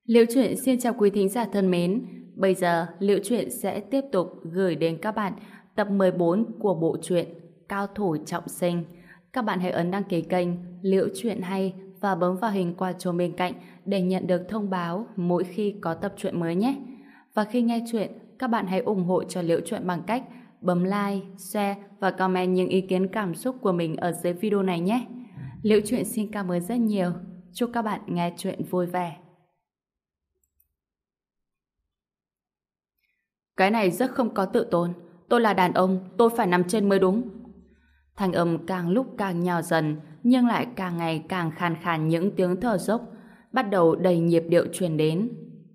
Liễu Chuyện xin chào quý thính giả thân mến. Bây giờ Liễu Chuyện sẽ tiếp tục gửi đến các bạn tập 14 của bộ truyện Cao thủ trọng sinh. Các bạn hãy ấn đăng ký kênh Liễu Chuyện hay và bấm vào hình quả chuông bên cạnh để nhận được thông báo mỗi khi có tập truyện mới nhé. Và khi nghe chuyện, các bạn hãy ủng hộ cho Liễu Chuyện bằng cách bấm like, share và comment những ý kiến cảm xúc của mình ở dưới video này nhé. Liễu Chuyện xin cảm ơn rất nhiều. Chúc các bạn nghe chuyện vui vẻ. Cái này rất không có tự tôn. Tôi là đàn ông, tôi phải nằm trên mới đúng. Thanh âm càng lúc càng nhỏ dần, nhưng lại càng ngày càng khàn khàn những tiếng thở dốc, bắt đầu đầy nhịp điệu truyền đến.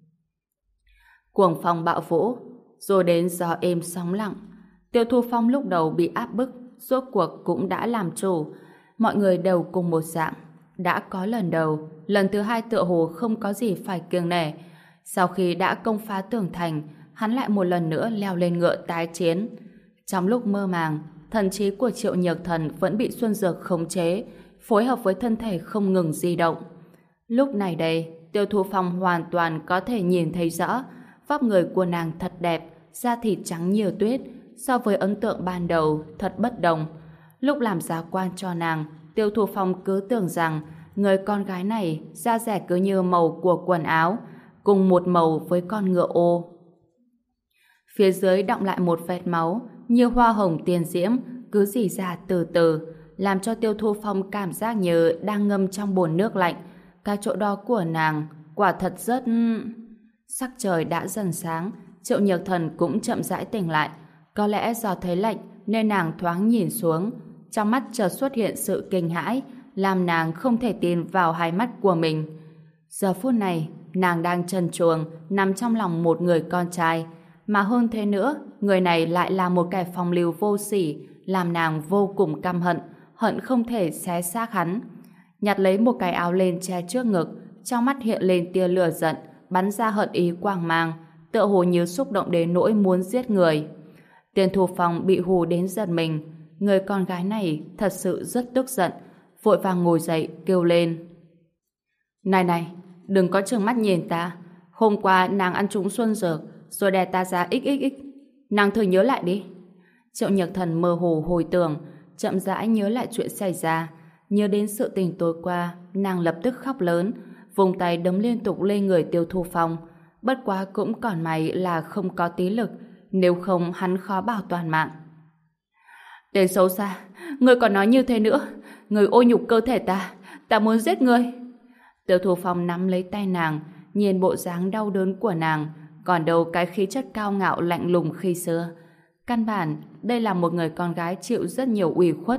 Cuồng phong bạo vũ, rồi đến gió êm sóng lặng. Tiêu Thu Phong lúc đầu bị áp bức, rốt cuộc cũng đã làm chủ. Mọi người đều cùng một dạng. Đã có lần đầu, lần thứ hai tựa hồ không có gì phải kiêng nể. Sau khi đã công phá tường thành, hắn lại một lần nữa leo lên ngựa tái chiến. Trong lúc mơ màng, thần trí của Triệu Nhược Thần vẫn bị Xuân Dược khống chế, phối hợp với thân thể không ngừng di động. Lúc này đây, Tiêu Thu Phong hoàn toàn có thể nhìn thấy rõ vóc người của nàng thật đẹp, da thịt trắng như tuyết, so với ấn tượng ban đầu thật bất đồng. Lúc làm giá quan cho nàng, Tiêu Thu Phong cứ tưởng rằng người con gái này da rẻ cứ như màu của quần áo, cùng một màu với con ngựa ô. Phía dưới đọng lại một vệt máu, như hoa hồng tiên diễm, cứ rỉ ra từ từ, làm cho Tiêu Thu Phong cảm giác như đang ngâm trong bồn nước lạnh. Cái chỗ đó của nàng quả thật rất... Sắc trời đã dần sáng, Triệu Nhược Thần cũng chậm rãi tỉnh lại. Có lẽ do thấy lạnh nên nàng thoáng nhìn xuống, trong mắt chợt xuất hiện sự kinh hãi, làm nàng không thể tin vào hai mắt của mình. Giờ phút này, nàng đang trần truồng nằm trong lòng một người con trai, mà hơn thế nữa, người này lại là một kẻ phong lưu vô sỉ, làm nàng vô cùng căm hận, hận không thể xé xác hắn. Nhặt lấy một cái áo lên che trước ngực, trong mắt hiện lên tia lửa giận, bắn ra hận ý quang mang, tựa hồ như xúc động đến nỗi muốn giết người. Tiền Thu Phong bị hù đến giật mình, người con gái này thật sự rất tức giận, vội vàng ngồi dậy kêu lên: Này này, đừng có trừng mắt nhìn ta, hôm qua nàng ăn trúng xuân dược rồi đè ta ra xxx, nàng thử nhớ lại đi. Triệu Nhược Thần mơ hồ hồi tưởng, chậm rãi nhớ lại chuyện xảy ra, nhớ đến sự tình tối qua, nàng lập tức khóc lớn, vùng tay đấm liên tục lên người Tiêu Thu Phong. Bất quá cũng còn may là không có tí lực, nếu không hắn khó bảo toàn mạng. Tên xấu xa, ngươi còn nói như thế nữa, ngươi ô nhục cơ thể ta muốn giết ngươi. Tiêu Thu Phong nắm lấy tay nàng, nhìn bộ dáng đau đớn của nàng, còn đâu cái khí chất cao ngạo lạnh lùng khi xưa. Căn bản, đây là một người con gái chịu rất nhiều ủy khuất.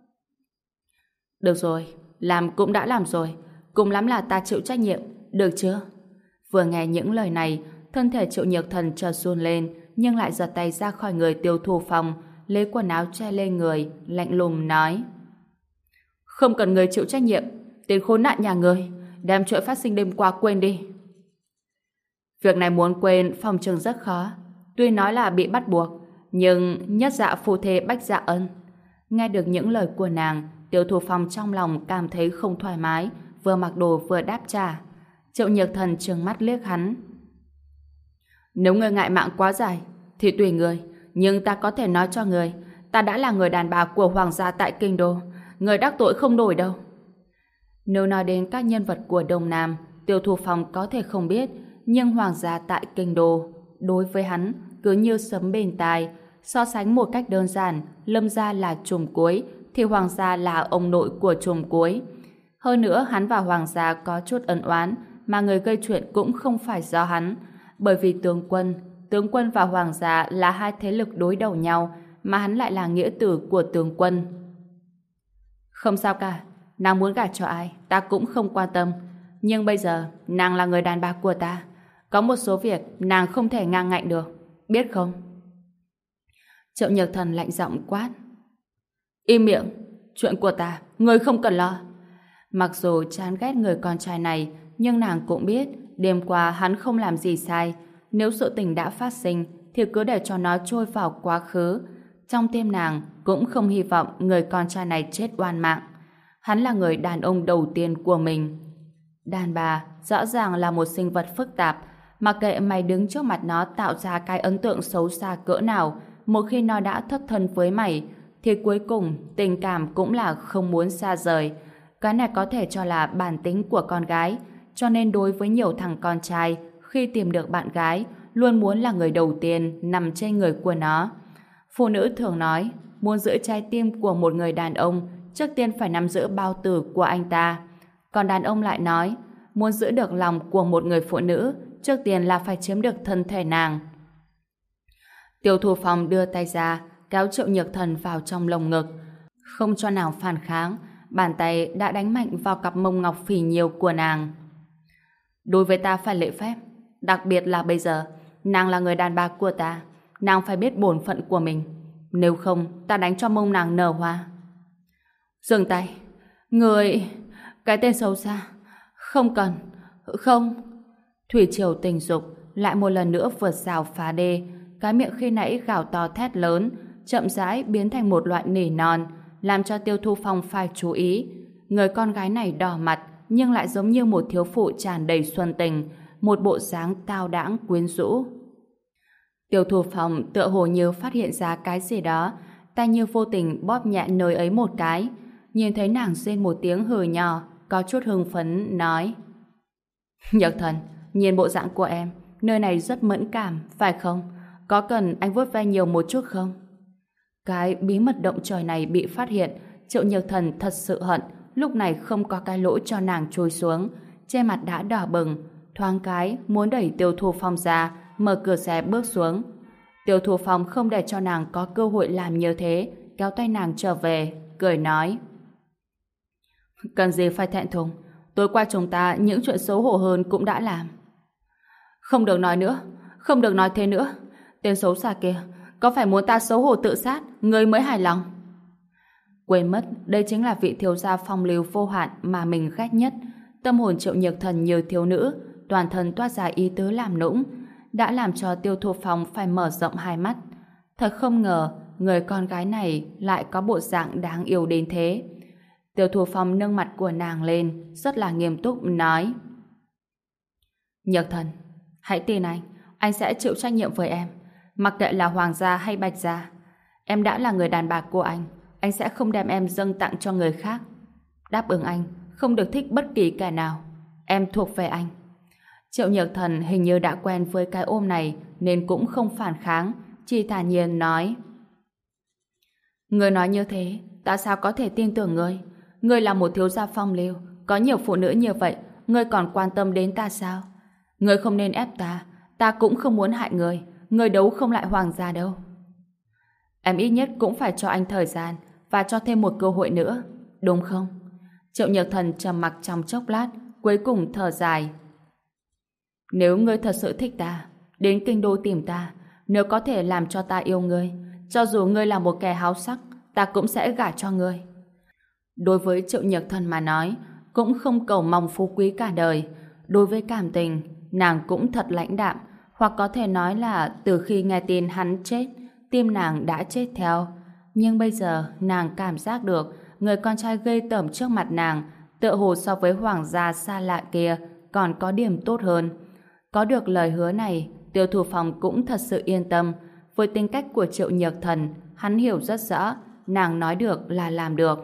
Được rồi, làm cũng đã làm rồi, cùng lắm là ta chịu trách nhiệm, được chưa? Vừa nghe những lời này, thân thể Triệu Nhược Thần chợt run lên, nhưng lại giật tay ra khỏi người Tiêu Thu Phong, lấy quần áo che lên người, lạnh lùng nói: Không cần người chịu trách nhiệm, tên khốn nạn nhà người, đem chuyện phát sinh đêm qua quên đi. Việc này muốn quên phòng trường rất khó, tuy nói là bị bắt buộc, nhưng nhất dạ phu thê bách dạ ân. Nghe được những lời của nàng, Tiêu Thu Phong trong lòng cảm thấy không thoải mái, vừa mặc đồ vừa đáp trả. Triệu Nhược Thần trừng mắt liếc hắn: Nếu ngươi ngại mạng quá dài thì tùy ngươi, nhưng ta có thể nói cho ngươi, ta đã là người đàn bà của hoàng gia tại kinh đô, ngươi đắc tội không nổi đâu. Nếu nói đến các nhân vật của Đông Nam, Tiêu Thu Phong có thể không biết, nhưng hoàng gia tại kinh đô đối với hắn cứ như sấm bên tai. So sánh một cách đơn giản, Lâm gia là trùm cuối thì hoàng gia là ông nội của trùm cuối. Hơn nữa hắn và hoàng gia có chút ân oán, mà người gây chuyện cũng không phải do hắn, bởi vì tướng quân và hoàng gia là hai thế lực đối đầu nhau, mà hắn lại là nghĩa tử của tướng quân. Không sao cả, nàng muốn gả cho ai ta cũng không quan tâm, nhưng bây giờ nàng là người đàn bà của ta, có một số việc nàng không thể ngang ngạnh được, biết không? Triệu Nhược Thần lạnh giọng quát: Im miệng, chuyện của ta ngươi không cần lo. Mặc dù chán ghét người con trai này, nhưng nàng cũng biết đêm qua hắn không làm gì sai. Nếu sự tình đã phát sinh thì cứ để cho nó trôi vào quá khứ. Trong tim nàng cũng không hy vọng người con trai này chết oan mạng. Hắn là người đàn ông đầu tiên của mình. Đàn bà rõ ràng là một sinh vật phức tạp, mặc kệ mày đứng trước mặt nó tạo ra cái ấn tượng xấu xa cỡ nào, một khi nó đã thất thân với mày, thì cuối cùng tình cảm cũng là không muốn xa rời. Cái này có thể cho là bản tính của con gái, cho nên đối với nhiều thằng con trai, khi tìm được bạn gái, luôn muốn là người đầu tiên nằm trên người của nó. Phụ nữ thường nói, muốn giữ trái tim của một người đàn ông, trước tiên phải nắm giữ bao tử của anh ta. Còn đàn ông lại nói, muốn giữ được lòng của một người phụ nữ, trước tiên là phải chiếm được thân thể nàng. Tiêu Thu Phong đưa tay ra, kéo Triệu Nhược Thần vào trong lồng ngực. Không cho nàng phản kháng, bàn tay đã đánh mạnh vào cặp mông ngọc phì nhiêu của nàng. Đối với ta phải lễ phép, đặc biệt là bây giờ, nàng là người đàn bà của ta, nàng phải biết bổn phận của mình. Nếu không, ta đánh cho mông nàng nở hoa. Dừng tay. Người... Cái tên xấu xa. Không cần. Không. Thủy triều tình dục lại một lần nữa vượt rào phá đê. Cái miệng khi nãy gào to thét lớn, chậm rãi biến thành một loại nỉ non, làm cho Tiêu Thu Phong phải chú ý. Người con gái này đỏ mặt, nhưng lại giống như một thiếu phụ tràn đầy xuân tình, một bộ dáng cao đãng quyến rũ. Tiêu Thu Phong tựa hồ như phát hiện ra cái gì đó, tay như vô tình bóp nhẹ nơi ấy một cái. Nhìn thấy nàng rên một tiếng hừ nhỏ, có chút hưng phấn nói: Nhược Thần, nhìn bộ dạng của em, nơi này rất mẫn cảm, phải không? Có cần anh vuốt ve nhiều một chút không? Cái bí mật động trời này bị phát hiện, Triệu Nhược Thần thật sự hận, lúc này không có cái lỗ cho nàng trôi xuống, trên mặt đã đỏ bừng, thoáng cái muốn đẩy Tiêu Thu Phong ra, mở cửa xe bước xuống. Tiêu Thu Phong không để cho nàng có cơ hội làm như thế, kéo tay nàng trở về, cười nói: Cần gì phải thẹn thùng, tối qua chúng ta những chuyện xấu hổ hơn cũng đã làm. Không được nói nữa, không được nói thế nữa. Tên xấu xa kia, có phải muốn ta xấu hổ tự sát, ngươi mới hài lòng? Quên mất, đây chính là vị thiếu gia phong lưu vô hạn mà mình ghét nhất. Tâm hồn Triệu Nhược Thần như thiếu nữ, toàn thân toát ra ý tứ làm nũng, đã làm cho Tiêu Thu Phong phải mở rộng hai mắt. Thật không ngờ, người con gái này lại có bộ dạng đáng yêu đến thế. Tiêu Thu Phong nâng mặt của nàng lên, rất là nghiêm túc nói: Nhược Thần, hãy tin anh sẽ chịu trách nhiệm với em, mặc kệ là hoàng gia hay bạch gia. Em đã là người đàn bà của anh sẽ không đem em dâng tặng cho người khác. Đáp ứng anh, không được thích bất kỳ kẻ nào. Em thuộc về anh. Triệu Nhược Thần hình như đã quen với cái ôm này nên cũng không phản kháng, chỉ thản nhiên nói: Ngươi nói như thế, ta sao có thể tin tưởng ngươi? Ngươi là một thiếu gia phong lưu, có nhiều phụ nữ như vậy, ngươi còn quan tâm đến ta sao? Ngươi không nên ép ta cũng không muốn hại ngươi đấu không lại hoàng gia đâu. Em ít nhất cũng phải cho anh thời gian và cho thêm một cơ hội nữa, đúng không? Triệu Nhược Thần trầm mặc trong chốc lát, cuối cùng thở dài: Nếu ngươi thật sự thích ta, đến kinh đô tìm ta, nếu có thể làm cho ta yêu ngươi, cho dù ngươi là một kẻ háo sắc, ta cũng sẽ gả cho ngươi. Đối với Triệu Nhược Thần mà nói, cũng không cầu mong phú quý cả đời. Đối với cảm tình, nàng cũng thật lãnh đạm, hoặc có thể nói là từ khi nghe tin hắn chết, tim nàng đã chết theo. Nhưng bây giờ nàng cảm giác được người con trai ghê tởm trước mặt nàng tựa hồ so với hoàng gia xa lạ kia còn có điểm tốt hơn. Có được lời hứa này, Tiêu Thu Phong cũng thật sự yên tâm. Với tính cách của Triệu Nhược Thần, hắn hiểu rất rõ, nàng nói được là làm được.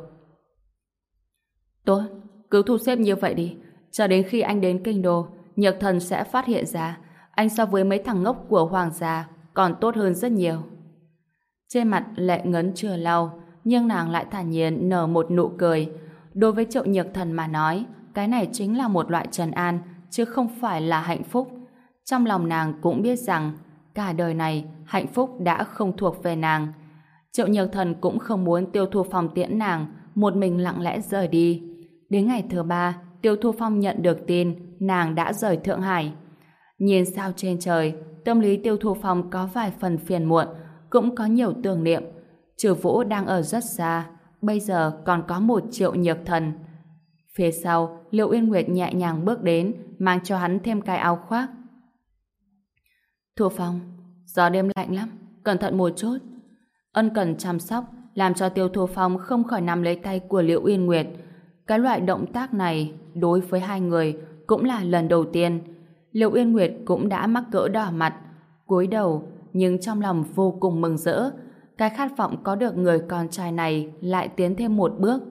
Tốt, cứ thu xếp như vậy đi. Cho đến khi anh đến kinh đô, Nhược Thần sẽ phát hiện ra anh so với mấy thằng ngốc của hoàng gia còn tốt hơn rất nhiều. Trên mặt Lệ Ngấn chưa lau, nhưng nàng lại thản nhiên nở một nụ cười. Đối với Triệu Nhược Thần mà nói, cái này chính là một loại trấn an, chứ không phải là hạnh phúc. Trong lòng nàng cũng biết rằng cả đời này hạnh phúc đã không thuộc về nàng. Triệu Nhược Thần cũng không muốn Tiêu Thu Phong tiễn nàng một mình lặng lẽ rời đi. Đến ngày thứ 3, Tiêu Thu Phong nhận được tin nàng đã rời Thượng Hải. Nhìn sao trên trời, tâm lý Tiêu Thu Phong có vài phần phiền muộn, cũng có nhiều tưởng niệm. Trừ Vũ đang ở rất xa, bây giờ còn có một Triệu Nhược Thần. Phía sau, Liệu Uyên Nguyệt nhẹ nhàng bước đến, mang cho hắn thêm cái áo khoác. Thu Phong, gió đêm lạnh lắm, cẩn thận một chút. Ân cần chăm sóc, làm cho Tiêu Thu Phong không khỏi nắm lấy tay của Liệu Uyên Nguyệt. Cái loại động tác này, đối với hai người, cũng là lần đầu tiên. Liệu Uyên Nguyệt cũng đã mắc cỡ đỏ mặt, cúi đầu, nhưng trong lòng vô cùng mừng rỡ. Cái khát vọng có được người con trai này lại tiến thêm một bước.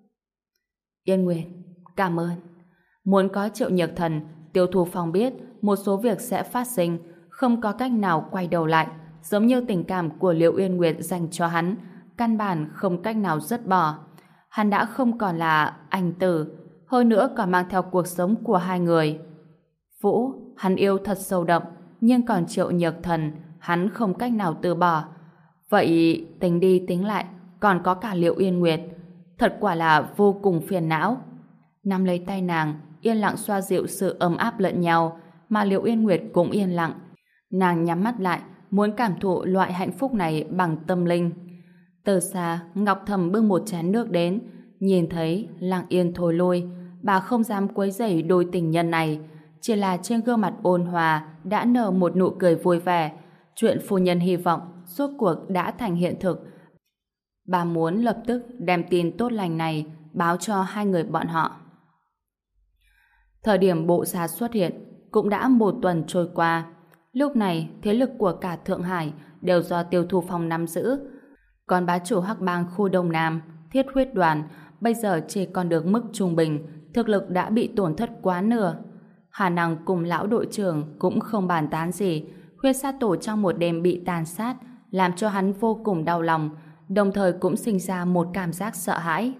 Yên Nguyệt, cảm ơn. Muốn có Triệu Nhược Thần, Tiêu Thu Phong biết một số việc sẽ phát sinh, không có cách nào quay đầu lại, giống như tình cảm của Liệu Uyên Nguyệt dành cho hắn, căn bản không cách nào dứt bỏ. Hắn đã không còn là anh tử, hơn nữa còn mang theo cuộc sống của hai người. Vũ, hắn yêu thật sâu đậm, nhưng còn Triệu Nhược Thần, hắn không cách nào từ bỏ. Vậy tính đi tính lại, còn có cả Liệu Uyên Nguyệt, thật quả là vô cùng phiền não. Nắm lấy tay nàng, yên lặng xoa dịu sự ấm áp lẫn nhau, mà Liệu Uyên Nguyệt cũng yên lặng. Nàng nhắm mắt lại, muốn cảm thụ loại hạnh phúc này bằng tâm linh. Từ xa, Ngọc Thầm bưng một chén nước đến, nhìn thấy lặng yên thôi lui. Bà không dám quấy rầy đôi tình nhân này, chỉ là trên gương mặt ôn hòa đã nở một nụ cười vui vẻ. Chuyện phu nhân hy vọng rốt cuộc đã thành hiện thực. Bà muốn lập tức đem tin tốt lành này báo cho hai người bọn họ. Thời điểm bộ gia xuất hiện cũng đã một tuần trôi qua. Lúc này thế lực của cả Thượng Hải đều do Tiêu Thu Phong nắm giữ. Còn bá chủ Hắc Bang khu Đông Nam, Thiết Huyết Đoàn, bây giờ chỉ còn được mức trung bình, thực lực đã bị tổn thất quá nửa. Hà Năng cùng lão đội trưởng cũng không bàn tán gì. Huyết sát tổ trong một đêm bị tàn sát, làm cho hắn vô cùng đau lòng, đồng thời cũng sinh ra một cảm giác sợ hãi.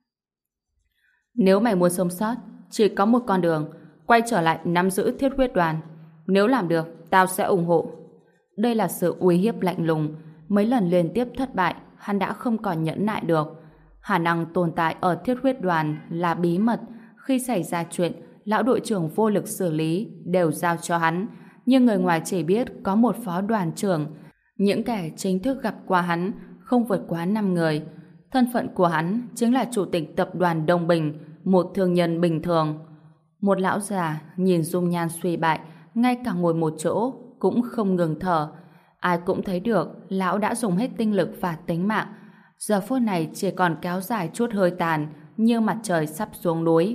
Nếu mày muốn sống sót, chỉ có một con đường, quay trở lại nắm giữ Thiết Huyết Đoàn. Nếu làm được, tao sẽ ủng hộ. Đây là sự uy hiếp lạnh lùng. Mấy lần liên tiếp thất bại, hắn đã không còn nhẫn nại được. Khả năng tồn tại ở Thiết Huyết Đoàn là bí mật. Khi xảy ra chuyện, lão đội trưởng vô lực xử lý, đều giao cho hắn. Nhưng người ngoài chỉ biết có một phó đoàn trưởng. Những kẻ chính thức gặp qua hắn không vượt quá 5 người. Thân phận của hắn chính là chủ tịch tập đoàn Đông Bình, một thương nhân bình thường. Một lão già nhìn dung nhan suy bại, ngay cả ngồi một chỗ cũng không ngừng thở. Ai cũng thấy được lão đã dùng hết tinh lực và tính mạng. Giờ phút này chỉ còn kéo dài chút hơi tàn, như mặt trời sắp xuống núi.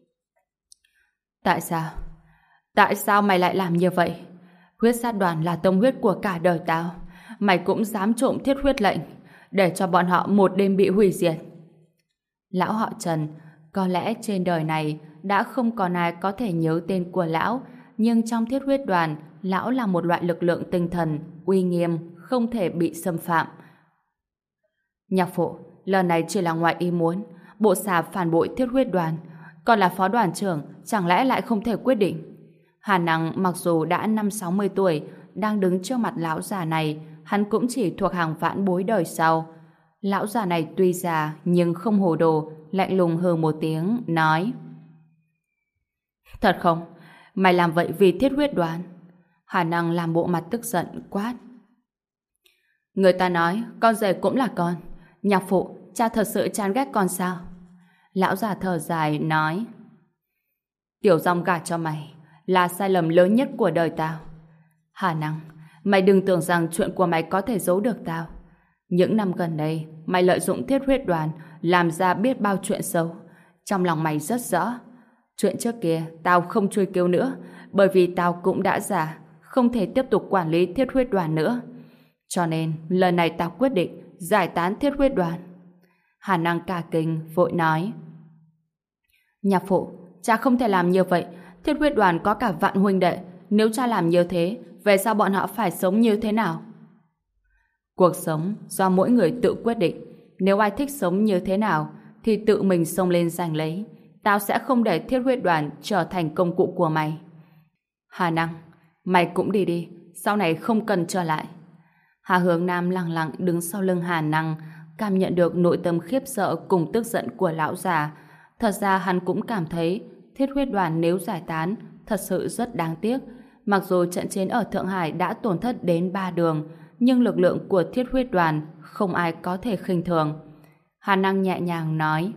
Tại sao? Tại sao mày lại làm như vậy? Huyết sát đoàn là tông huyết của cả đời tao. Mày cũng dám trộm thiết huyết lệnh, để cho bọn họ một đêm bị hủy diệt. Lão họ Trần, có lẽ trên đời này đã không còn ai có thể nhớ tên của lão, nhưng trong Thiết Huyết Đoàn, lão là một loại lực lượng tinh thần, uy nghiêm, không thể bị xâm phạm. Nhạc phụ, lần này chỉ là ngoại ý muốn, bộ xà phản bội Thiết Huyết Đoàn, còn là phó đoàn trưởng, chẳng lẽ lại không thể quyết định? Hà Năng mặc dù đã 50-60 tuổi, đang đứng trước mặt lão già này, hắn cũng chỉ thuộc hàng vãn bối đời sau. Lão già này tuy già nhưng không hồ đồ, lạnh lùng hừ một tiếng, nói: Thật không? Mày làm vậy vì Thiết Huyết Đoàn? Hà Năng làm bộ mặt tức giận, quát: Người ta nói con rể cũng là con. Nhạc phụ, cha thật sự chán ghét con sao? Lão già thở dài, nói: Tiểu Dòng gả cho mày là sai lầm lớn nhất của đời tao. Hà Năng, mày đừng tưởng rằng chuyện của mày có thể giấu được tao. Những năm gần đây, mày lợi dụng Thiết Huyết Đoàn làm ra biết bao chuyện xấu. Trong lòng mày rất rõ. Chuyện trước kia, tao không truy cứu nữa, bởi vì tao cũng đã già, không thể tiếp tục quản lý Thiết Huyết Đoàn nữa. Cho nên, lần này tao quyết định giải tán Thiết Huyết Đoàn. Hà Năng cả kinh, vội nói: Nhạc phụ, cha không thể làm như vậy. Thiết Huyết Đoàn có cả vạn huynh đệ. Nếu cha làm như thế, về sau bọn họ phải sống như thế nào? Cuộc sống do mỗi người tự quyết định. Nếu ai thích sống như thế nào thì tự mình xông lên giành lấy. Tao sẽ không để Thiết Huyết Đoàn trở thành công cụ của mày. Hà Năng, mày cũng đi đi, sau này không cần trở lại. Hà Hướng Nam lặng lặng đứng sau lưng Hà Năng, cảm nhận được nội tâm khiếp sợ cùng tức giận của lão già. Thật ra hắn cũng cảm thấy Thiết Huyết Đoàn nếu giải tán thật sự rất đáng tiếc. Mặc dù trận chiến ở Thượng Hải đã tổn thất đến 3 đường, nhưng lực lượng của Thiết Huyết Đoàn không ai có thể khinh thường. Hà Năng nhẹ nhàng nói: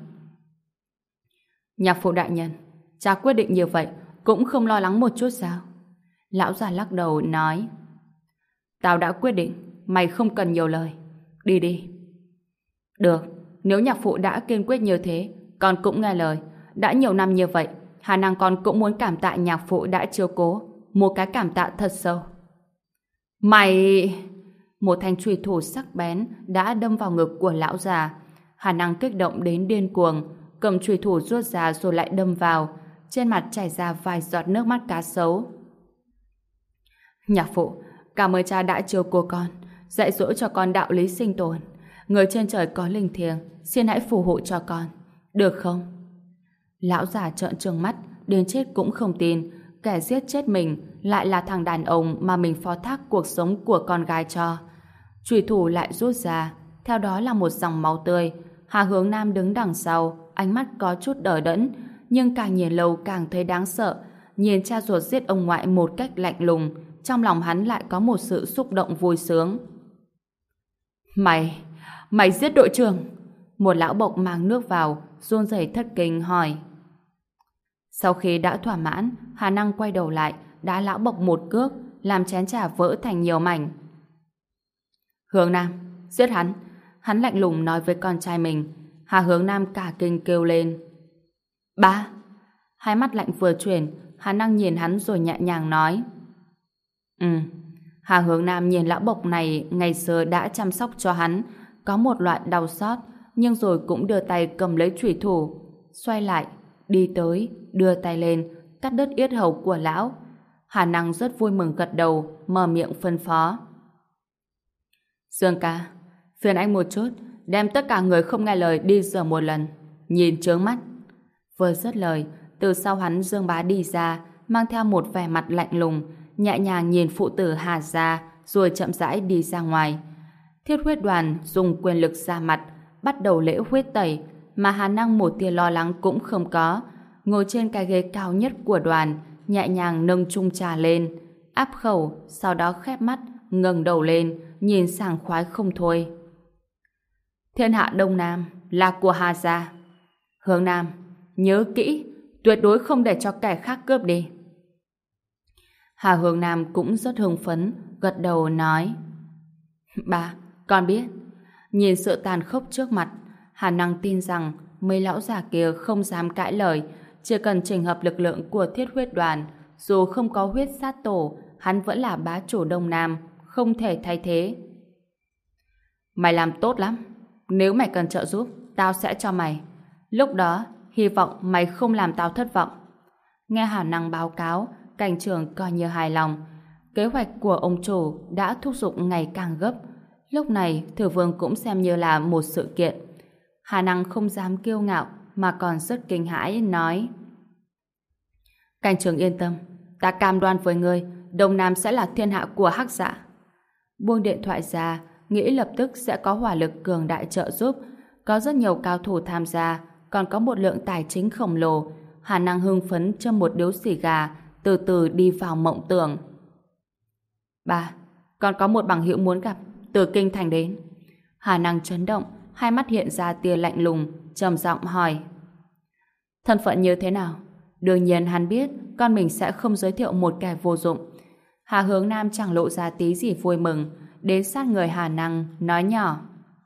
Nhạc phụ đại nhân, cha quyết định như vậy cũng không lo lắng một chút sao? Lão già lắc đầu nói: Tao đã quyết định, mày không cần nhiều lời. Đi đi. Được, nếu nhạc phụ đã kiên quyết như thế, con cũng nghe lời. Đã nhiều năm như vậy, Hà Năng con cũng muốn cảm tạ nhạc phụ đã chiếu cố. Một cái cảm tạ thật sâu. Mày... Một thanh chùy thủ sắc bén đã đâm vào ngực của lão già. Hà Năng kích động đến điên cuồng, cầm chùy thủ rút ra rồi lại đâm vào. Trên mặt chảy ra vài giọt nước mắt cá sấu. Nhạc phụ, cảm ơn cha đã chiếu cố con, dạy dỗ cho con đạo lý sinh tồn. Người trên trời có linh thiêng, xin hãy phù hộ cho con, được không? Lão già trợn trừng mắt, đến chết cũng không tin, kẻ giết chết mình lại là thằng đàn ông mà mình phó thác cuộc sống của con gái cho. Chùy thủ lại rút ra, theo đó là một dòng máu tươi. Hà Hướng Nam đứng đằng sau, ánh mắt có chút đờ đẫn, nhưng càng nhìn lâu càng thấy đáng sợ. Nhìn cha ruột giết ông ngoại một cách lạnh lùng, trong lòng hắn lại có một sự xúc động vui sướng. Mày giết đội trưởng! Một lão bộc mang nước vào, run rẩy thất kinh hỏi. Sau khi đã thỏa mãn, Hà Năng quay đầu lại, đá lão bộc một cước, làm chén trà vỡ thành nhiều mảnh. Hướng Nam, giết hắn! Hắn lạnh lùng nói với con trai mình. Hà Hướng Nam cả kinh kêu lên. Ba! Hai mắt lạnh vừa chuyển, Hà Năng nhìn hắn rồi nhẹ nhàng nói. Hà Hướng Nam nhìn lão bộc này ngày xưa đã chăm sóc cho hắn, có một loại đau xót, nhưng rồi cũng đưa tay cầm lấy chùy thủ, xoay lại, đi tới, đưa tay lên, cắt đứt yết hầu của lão. Hà Năng rất vui mừng gật đầu, mở miệng phân phó. Dương ca, phiền anh một chút, đem tất cả người không nghe lời đi rửa một lần, nhìn chướng mắt. Vừa dứt lời, từ sau hắn Dương Bá đi ra, mang theo một vẻ mặt lạnh lùng, nhẹ nhàng nhìn phụ tử Hà gia, rồi chậm rãi đi ra ngoài. Thiết huyết đoàn dùng quyền lực ra mặt, bắt đầu lễ huyết tẩy, mà Hà Năng một tia lo lắng cũng không có. Ngồi trên cái ghế cao nhất của đoàn, nhẹ nhàng nâng chung trà lên, áp khẩu, sau đó khép mắt, ngẩng đầu lên, nhìn sảng khoái không thôi. Thiên hạ Đông Nam là của Hà gia. Hướng Nam, nhớ kỹ, tuyệt đối không để cho kẻ khác cướp đi. Hà Hướng Nam cũng rất hưng phấn, gật đầu nói. Ba, con biết. Nhìn sự tàn khốc trước mặt, Hà Năng tin rằng mấy lão già kia không dám cãi lời, chỉ cần chỉnh hợp lực lượng của thiết huyết đoàn, dù không có huyết sát tổ, hắn vẫn là bá chủ Đông Nam, không thể thay thế. Mày làm tốt lắm. Nếu mày cần trợ giúp, tao sẽ cho mày. Lúc đó, hy vọng mày không làm tao thất vọng. Nghe Hà Năng báo cáo, cảnh trưởng coi như hài lòng. Kế hoạch của ông chủ đã thúc giục ngày càng gấp. Lúc này, Thừa Vương cũng xem như là một sự kiện. Hà Năng không dám kiêu ngạo, mà còn rất kinh hãi, nói. Cảnh trưởng yên tâm, ta cam đoan với ngươi, Đông Nam sẽ là thiên hạ của Hắc Dạ. Buông điện thoại ra, nghĩ lập tức sẽ có hỏa lực cường đại trợ giúp. Có rất nhiều cao thủ tham gia, còn có một lượng tài chính khổng lồ. Hà Năng hưng phấn châm một điếu xì gà, từ từ đi vào mộng tưởng. Ba, còn có một bằng hữu muốn gặp, từ kinh thành đến. Hà Năng chấn động, hai mắt hiện ra tia lạnh lùng, trầm giọng hỏi. Thân phận như thế nào? Đương nhiên hắn biết con mình sẽ không giới thiệu một kẻ vô dụng. Hà Hướng Nam chẳng lộ ra tí gì vui mừng, đến sát người Hà Năng, nói nhỏ.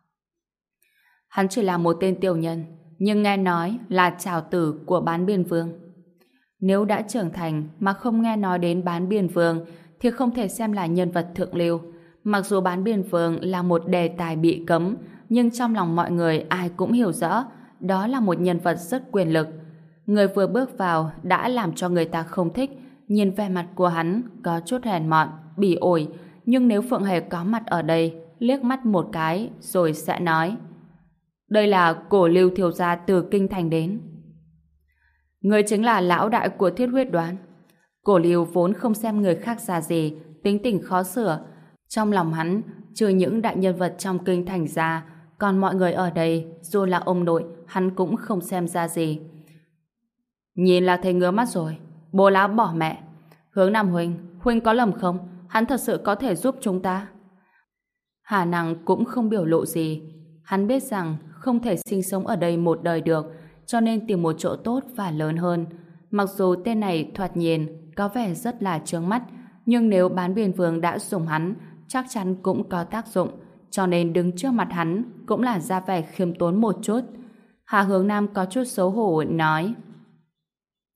Hắn chỉ là một tên tiểu nhân, nhưng nghe nói là trảo tử của Bán Biên Vương. Nếu đã trưởng thành mà không nghe nói đến Bán Biên Vương thì không thể xem là nhân vật thượng lưu. Mặc dù Bán Biên Vương là một đề tài bị cấm, nhưng trong lòng mọi người ai cũng hiểu rõ đó là một nhân vật rất quyền lực. Người vừa bước vào đã làm cho người ta không thích. Nhìn vẻ mặt của hắn có chút hèn mọn, bỉ ổi, nhưng nếu Phượng Hề có mặt ở đây, liếc mắt một cái rồi sẽ nói. Đây là Cổ Lưu thiếu gia từ kinh thành đến. Người chính là lão đại của thiết huyết đoàn. Cổ Lưu vốn không xem người khác ra gì, tính tình khó sửa. Trong lòng hắn, trừ những đại nhân vật trong kinh thành ra, còn mọi người ở đây, dù là ông nội, hắn cũng không xem ra gì. Nhìn là thấy ngứa mắt rồi. Bố lão bỏ mẹ. Hướng Nam huynh có lầm không? Hắn thật sự có thể giúp chúng ta. Hà Năng cũng không biểu lộ gì. Hắn biết rằng không thể sinh sống ở đây một đời được, cho nên tìm một chỗ tốt và lớn hơn. Mặc dù tên này thoạt nhìn có vẻ rất là chướng mắt, nhưng nếu Bán Biên Vương đã dùng hắn, chắc chắn cũng có tác dụng, cho nên đứng trước mặt hắn cũng là ra vẻ khiêm tốn một chút. Hà Hướng Nam có chút xấu hổ nói.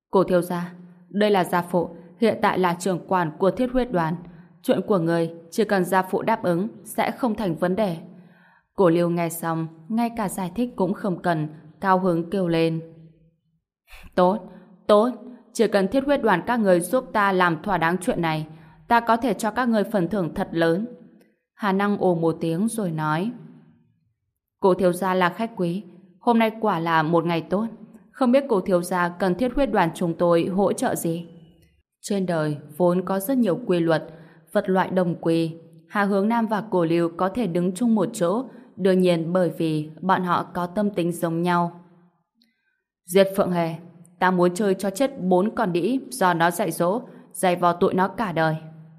Cổ thiếu gia, đây là gia phụ, hiện tại là trưởng quản của Thiết Huyết Đoàn. Chuyện của người chỉ cần gia phụ đáp ứng sẽ không thành vấn đề. Cổ Liêu nghe xong, ngay cả giải thích cũng không cần, cao hứng kêu lên. Tốt, tốt, chỉ cần Thiết Huyết Đoàn các người giúp ta làm thỏa đáng chuyện này, ta có thể cho các người phần thưởng thật lớn. Hà Năng ồ một tiếng rồi nói. Cổ thiếu gia là khách quý, hôm nay quả là một ngày tốt. Không biết cổ thiếu gia cần Thiết Huyết Đoàn chúng tôi hỗ trợ gì? Trên đời vốn có rất nhiều quy luật, vật loại đồng quy. Hà Hướng Nam và Cổ Liêu có thể đứng chung một chỗ, đương nhiên bởi vì bọn họ có tâm tính giống nhau. Diệt Phượng Hề, ta muốn chơi cho chết 4 con đĩ do nó dạy dỗ, dày vò tụi nó cả đời.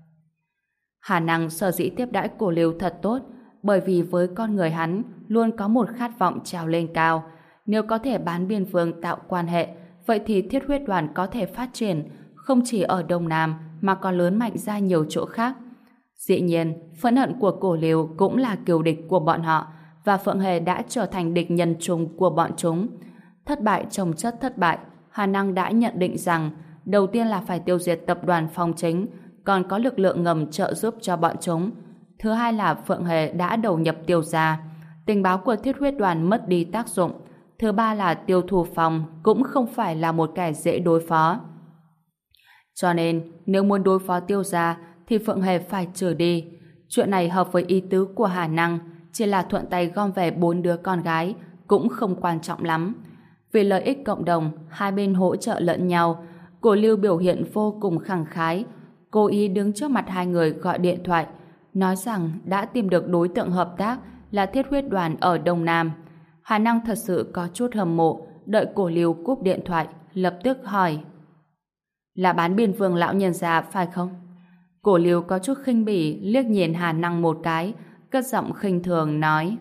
Hà Năng sở dĩ tiếp đãi Cổ Liêu thật tốt, bởi vì với con người hắn luôn có một khát vọng trèo lên cao. Nếu có thể bán biên vương tạo quan hệ, vậy thì Thiết Huyết Đoàn có thể phát triển không chỉ ở Đông Nam mà còn lớn mạnh ra nhiều chỗ khác. Dĩ nhiên, phẫn hận của Cổ Liêu cũng là kiều địch của bọn họ, và Phượng Hề đã trở thành địch nhân chung của bọn chúng. Thất bại chồng chất thất bại, Hà Năng đã nhận định rằng đầu tiên là phải tiêu diệt tập đoàn Phong Chính, còn có lực lượng ngầm trợ giúp cho bọn chúng. Thứ hai là Phượng Hề đã đầu nhập Tiêu gia, tình báo của Thiết Huyết Đoàn mất đi tác dụng. Thứ ba là Tiêu Thủ Phong cũng không phải là một kẻ dễ đối phó. Cho nên, nếu muốn đối phó Tiêu gia thì Phượng Hề phải trừ đi. Chuyện này hợp với ý tứ của Hà Năng, chỉ là thuận tay gom về 4 đứa con gái, cũng không quan trọng lắm. Vì lợi ích cộng đồng, hai bên hỗ trợ lẫn nhau. Cổ Liêu biểu hiện vô cùng khẳng khái, cố ý đứng trước mặt hai người gọi điện thoại, nói rằng đã tìm được đối tượng hợp tác là Thiết Huyết Đoàn ở Đông Nam. Hà Năng thật sự có chút hâm mộ, đợi Cổ Liêu cúp điện thoại, lập tức hỏi. Là bán biên vương lão nhân gia phải không? Cổ Liêu có chút khinh bỉ liếc nhìn Hà Năng một cái, cất giọng khinh thường nói.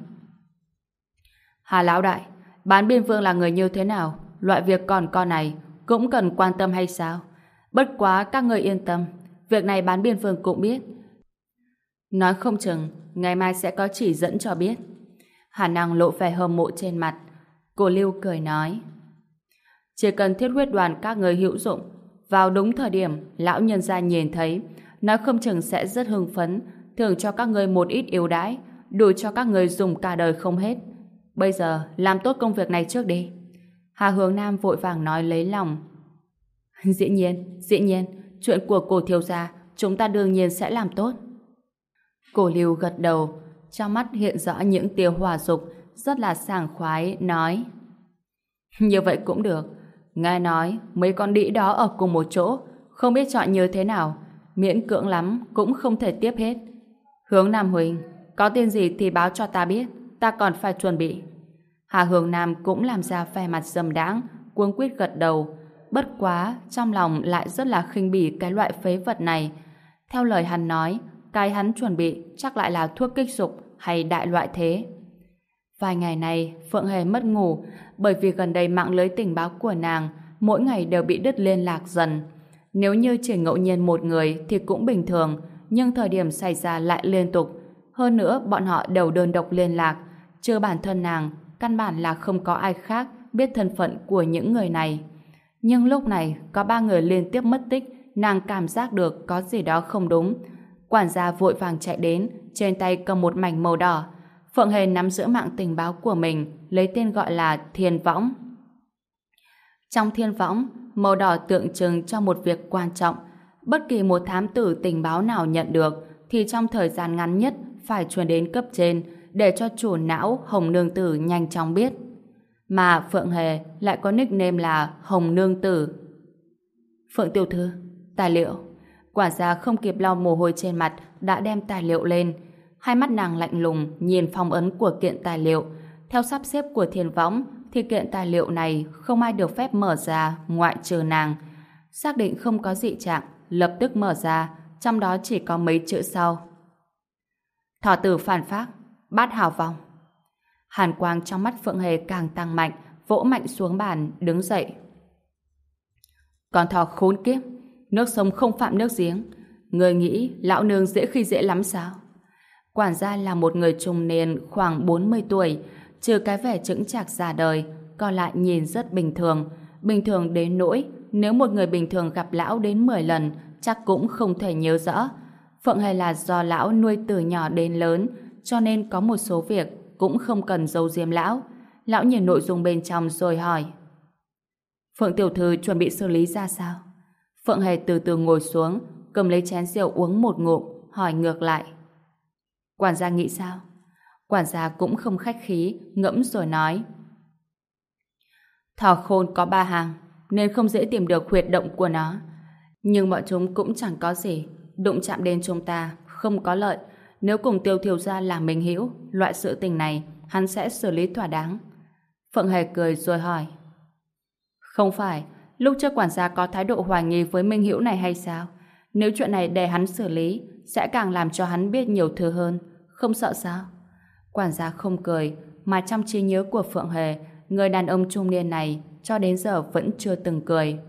Hà lão đại, bán biên vương là người như thế nào? Loại việc còn con này cũng cần quan tâm hay sao? Bất quá các người yên tâm, việc này bán biên vương cũng biết. Nói không chừng ngày mai sẽ có chỉ dẫn cho biết. Hà Năng lộ vẻ hâm mộ trên mặt. Cổ Liêu cười nói. Chỉ cần Thiết Huyết Đoàn các người hữu dụng, vào đúng thời điểm lão nhân gia nhìn thấy, nói không chừng sẽ rất hưng phấn, thưởng cho các người một ít ưu đãi, đủ cho các người dùng cả đời không hết. Bây giờ làm tốt công việc này trước đi. Hà Hướng Nam vội vàng nói lấy lòng. Dĩ nhiên, chuyện của cổ thiếu gia chúng ta đương nhiên sẽ làm tốt. Cổ Liêu gật đầu, trong mắt hiện rõ những tia hỏa dục, rất là sảng khoái, nói. Như vậy cũng được. Nghe nói mấy con đĩ đó ở cùng một chỗ, không biết chọn như thế nào, miễn cưỡng lắm cũng không thể tiếp hết. Hướng Nam huynh, có tin gì thì báo cho ta biết, ta còn phải chuẩn bị. Hà Hướng Nam cũng làm ra vẻ mặt dâm đãng, cuống quýt gật đầu. Bất quá, trong lòng lại rất là khinh bỉ cái loại phế vật này. Theo lời hắn nói, cái hắn chuẩn bị chắc lại là thuốc kích dục hay đại loại thế. Vài ngày này, Phượng Hề mất ngủ, bởi vì gần đây mạng lưới tình báo của nàng mỗi ngày đều bị đứt liên lạc dần. Nếu như chỉ ngẫu nhiên một người thì cũng bình thường, nhưng thời điểm xảy ra lại liên tục. Hơn nữa, bọn họ đều đơn độc liên lạc, trừ bản thân nàng, căn bản là không có ai khác biết thân phận của những người này. Nhưng lúc này, có 3 người liên tiếp mất tích, nàng cảm giác được có gì đó không đúng. Quản gia vội vàng chạy đến, trên tay cầm một mảnh màu đỏ. Phượng Hề nắm giữ mạng tình báo của mình, lấy tên gọi là Thiên Võng. Trong Thiên Võng, màu đỏ tượng trưng cho một việc quan trọng. Bất kỳ một thám tử tình báo nào nhận được, thì trong thời gian ngắn nhất phải truyền đến cấp trên, để cho chủ não Hồng Nương Tử nhanh chóng biết. Mà Phượng Hề lại có nickname là Hồng Nương Tử. Phượng tiểu thư, tài liệu. Quản gia không kịp lau mồ hôi trên mặt, đã đem tài liệu lên. Hai mắt nàng lạnh lùng nhìn phong ấn của kiện tài liệu. Theo sắp xếp của Thiên Võng thì kiện tài liệu này không ai được phép mở ra ngoại trừ nàng. Xác định không có dị trạng, lập tức mở ra, trong đó chỉ có mấy chữ sau. Thỏ tử phản phác, bát hào vong. Hàn quang trong mắt Phượng Hề càng tăng mạnh, vỗ mạnh xuống bàn, đứng dậy. Con thỏ khốn kiếp, nước sông không phạm nước giếng. Người nghĩ lão nương dễ khi dễ lắm sao? Quản gia là một người trung niên khoảng 40 tuổi, trừ cái vẻ chững chạc già đời, còn lại nhìn rất bình thường đến nỗi nếu một người bình thường gặp lão đến 10 lần, chắc cũng không thể nhớ rõ. Phượng Hề là do lão nuôi từ nhỏ đến lớn, cho nên có một số việc cũng không cần giấu giếm lão. Lão nhìn nội dung bên trong rồi hỏi. Phượng tiểu thư chuẩn bị xử lý ra sao? Phượng Hề từ từ ngồi xuống, cầm lấy chén rượu uống một ngụm, hỏi ngược lại. Quản gia nghĩ sao? Quản gia cũng không khách khí, ngẫm rồi nói. Thỏ khôn có 3 hàng, nên không dễ tìm được huyệt động của nó. Nhưng bọn chúng cũng chẳng có gì, đụng chạm đến chúng ta, không có lợi. Nếu cùng Tiêu thiếu gia là minh hữu, loại sự tình này, hắn sẽ xử lý thỏa đáng. Phượng Hề cười rồi hỏi. Không phải, lúc trước quản gia có thái độ hoài nghi với minh hữu này hay sao? Nếu chuyện này để hắn xử lý, sẽ càng làm cho hắn biết nhiều thứ hơn, không sợ sao? Quản gia không cười, mà trong trí nhớ của Phượng Hề, người đàn ông trung niên này cho đến giờ vẫn chưa từng cười.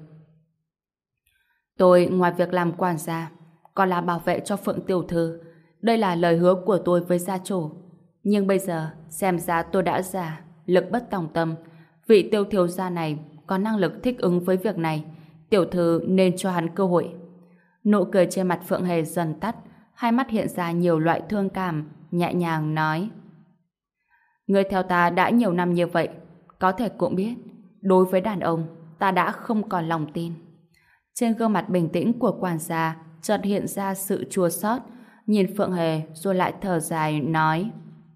Tôi ngoài việc làm quản gia, còn là bảo vệ cho Phượng tiểu thư. Đây là lời hứa của tôi với gia chủ. Nhưng bây giờ, xem ra tôi đã già, lực bất tòng tâm. Vị Tiêu thiếu gia này có năng lực thích ứng với việc này. Tiểu thư nên cho hắn cơ hội. Nụ cười trên mặt Phượng Hề dần tắt, hai mắt hiện ra nhiều loại thương cảm, nhẹ nhàng nói. Người theo ta đã nhiều năm như vậy, có thể cũng biết, đối với đàn ông, ta đã không còn lòng tin. Trên gương mặt bình tĩnh của quản gia chợt hiện ra sự chua xót, nhìn Phượng Hề rồi lại thở dài nói.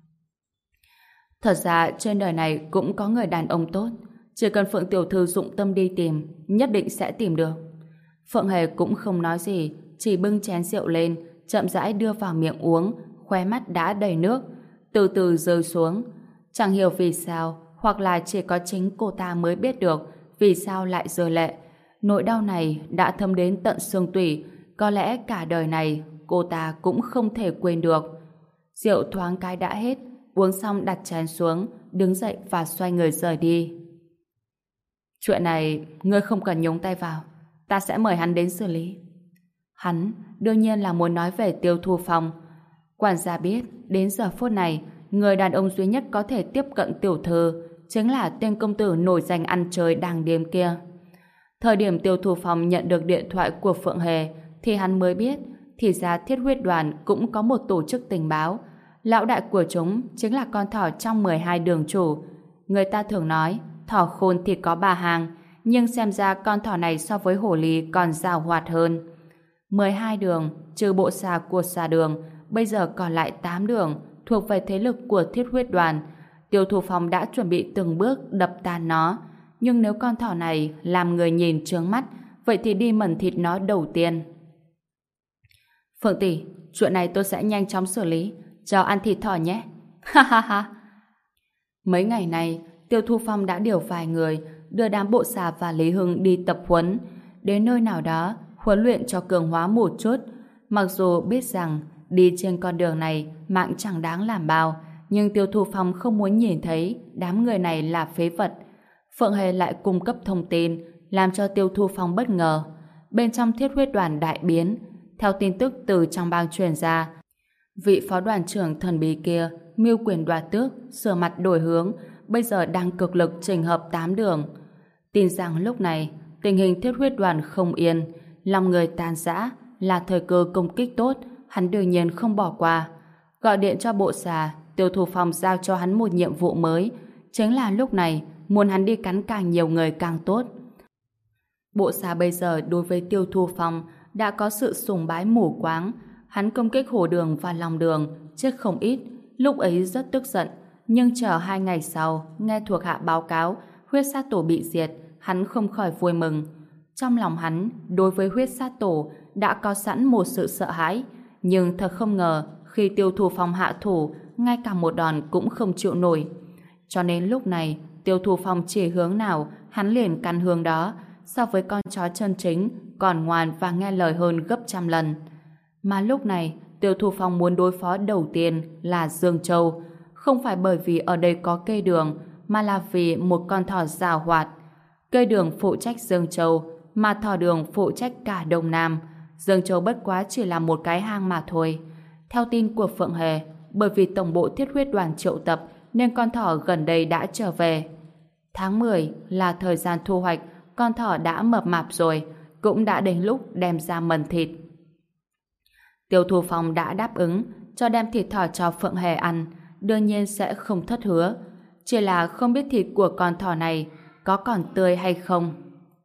Thật ra trên đời này cũng có người đàn ông tốt, chỉ cần Phượng tiểu thư dụng tâm đi tìm, nhất định sẽ tìm được. Phượng Hề cũng không nói gì, chỉ bưng chén rượu lên, chậm rãi đưa vào miệng uống, khóe mắt đã đầy nước, từ từ rơi xuống. Chẳng hiểu vì sao, hoặc là chỉ có chính cô ta mới biết được vì sao lại rơi lệ. Nỗi đau này đã thấm đến tận xương tủy, có lẽ cả đời này cô ta cũng không thể quên được. Rượu thoáng cái đã hết, uống xong đặt chén xuống, đứng dậy và xoay người rời đi. Chuyện này, ngươi không cần nhúng tay vào, ta sẽ mời hắn đến xử lý. Hắn đương nhiên là muốn nói về Tiêu Thu Phong. Quản gia biết, đến giờ phút này, người đàn ông duy nhất có thể tiếp cận tiểu thư chính là tên công tử nổi danh ăn chơi đàng điếm kia. Thời điểm Tiêu Thu Phong nhận được điện thoại của Phượng Hề thì hắn mới biết thì ra Thiết Huyết Đoàn cũng có một tổ chức tình báo. Lão đại của chúng chính là con thỏ trong 12 đường chủ. Người ta thường nói thỏ khôn thì có 3 hàng, nhưng xem ra con thỏ này so với hổ ly còn giàu hoạt hơn. 12 đường, trừ bộ xà của xà đường, bây giờ còn lại 8 đường thuộc về thế lực của Thiết Huyết Đoàn. Tiêu Thu Phong đã chuẩn bị từng bước đập tan nó, nhưng nếu con thỏ này làm người nhìn trướng mắt, vậy thì đi mẩn thịt nó đầu tiên. Phượng tỷ, chuyện này tôi sẽ nhanh chóng xử lý, cho ăn thịt thỏ nhé. Ha ha ha. Mấy ngày này, Tiêu Thu Phong đã điều vài người đưa đám bộ xà và Lý Hưng đi tập huấn, đến nơi nào đó huấn luyện cho cường hóa một chút. Mặc dù biết rằng đi trên con đường này mạng chẳng đáng làm bao, nhưng Tiêu Thu Phong không muốn nhìn thấy đám người này là phế vật. Phượng Hề lại cung cấp thông tin làm cho Tiêu Thu Phong bất ngờ. Bên trong Thiết Huyết Đoàn đại biến, theo tin tức từ trong bang truyền ra, vị phó đoàn trưởng thần bí kia mưu quyền đoạt tước, sửa mặt đổi hướng, bây giờ đang cực lực chỉnh hợp 8 đường. Tin rằng lúc này tình hình Thiết Huyết Đoàn không yên, lòng người tan rã, là thời cơ công kích tốt, hắn đương nhiên không bỏ qua. Gọi điện cho bộ xà, Tiêu Thu Phong giao cho hắn một nhiệm vụ mới, chính là lúc này muốn hắn đi cắn càng nhiều người càng tốt. Bộ xà bây giờ đối với Tiêu Thu Phong đã có sự sùng bái mù quáng. Hắn công kích hổ đường và lòng đường chết không ít, lúc ấy rất tức giận, nhưng chờ 2 ngày sau nghe thuộc hạ báo cáo huyết sát tổ bị diệt, hắn không khỏi vui mừng. Trong lòng hắn đối với huyết sát tổ đã có sẵn một sự sợ hãi, nhưng thật không ngờ khi Tiêu Thu Phong hạ thủ, ngay cả một đòn cũng không chịu nổi. Cho nên lúc này Tiêu Thu Phong chỉ hướng nào hắn liền căn hướng đó, so với con chó chân chính còn ngoan và nghe lời hơn gấp trăm lần. Mà lúc này Tiêu Thu Phong muốn đối phó đầu tiên là Dương Châu, không phải bởi vì ở đây có cây đường, mà là vì một con thỏ giàu hoạt. Cây đường phụ trách Dương Châu, mà thỏ đường phụ trách cả Đông Nam. Dương Châu bất quá chỉ là một cái hang mà thôi. Theo tin của Phượng Hề, bởi vì tổng bộ Thiết Huyết Đoàn triệu tập nên con thỏ gần đây đã trở về. Tháng 10 là thời gian thu hoạch, con thỏ đã mập mạp rồi, cũng đã đến lúc đem ra mần thịt. Tiêu Thu Phong đã đáp ứng cho đem thịt thỏ cho Phượng Hề ăn, đương nhiên sẽ không thất hứa. Chỉ là không biết thịt của con thỏ này có còn tươi hay không.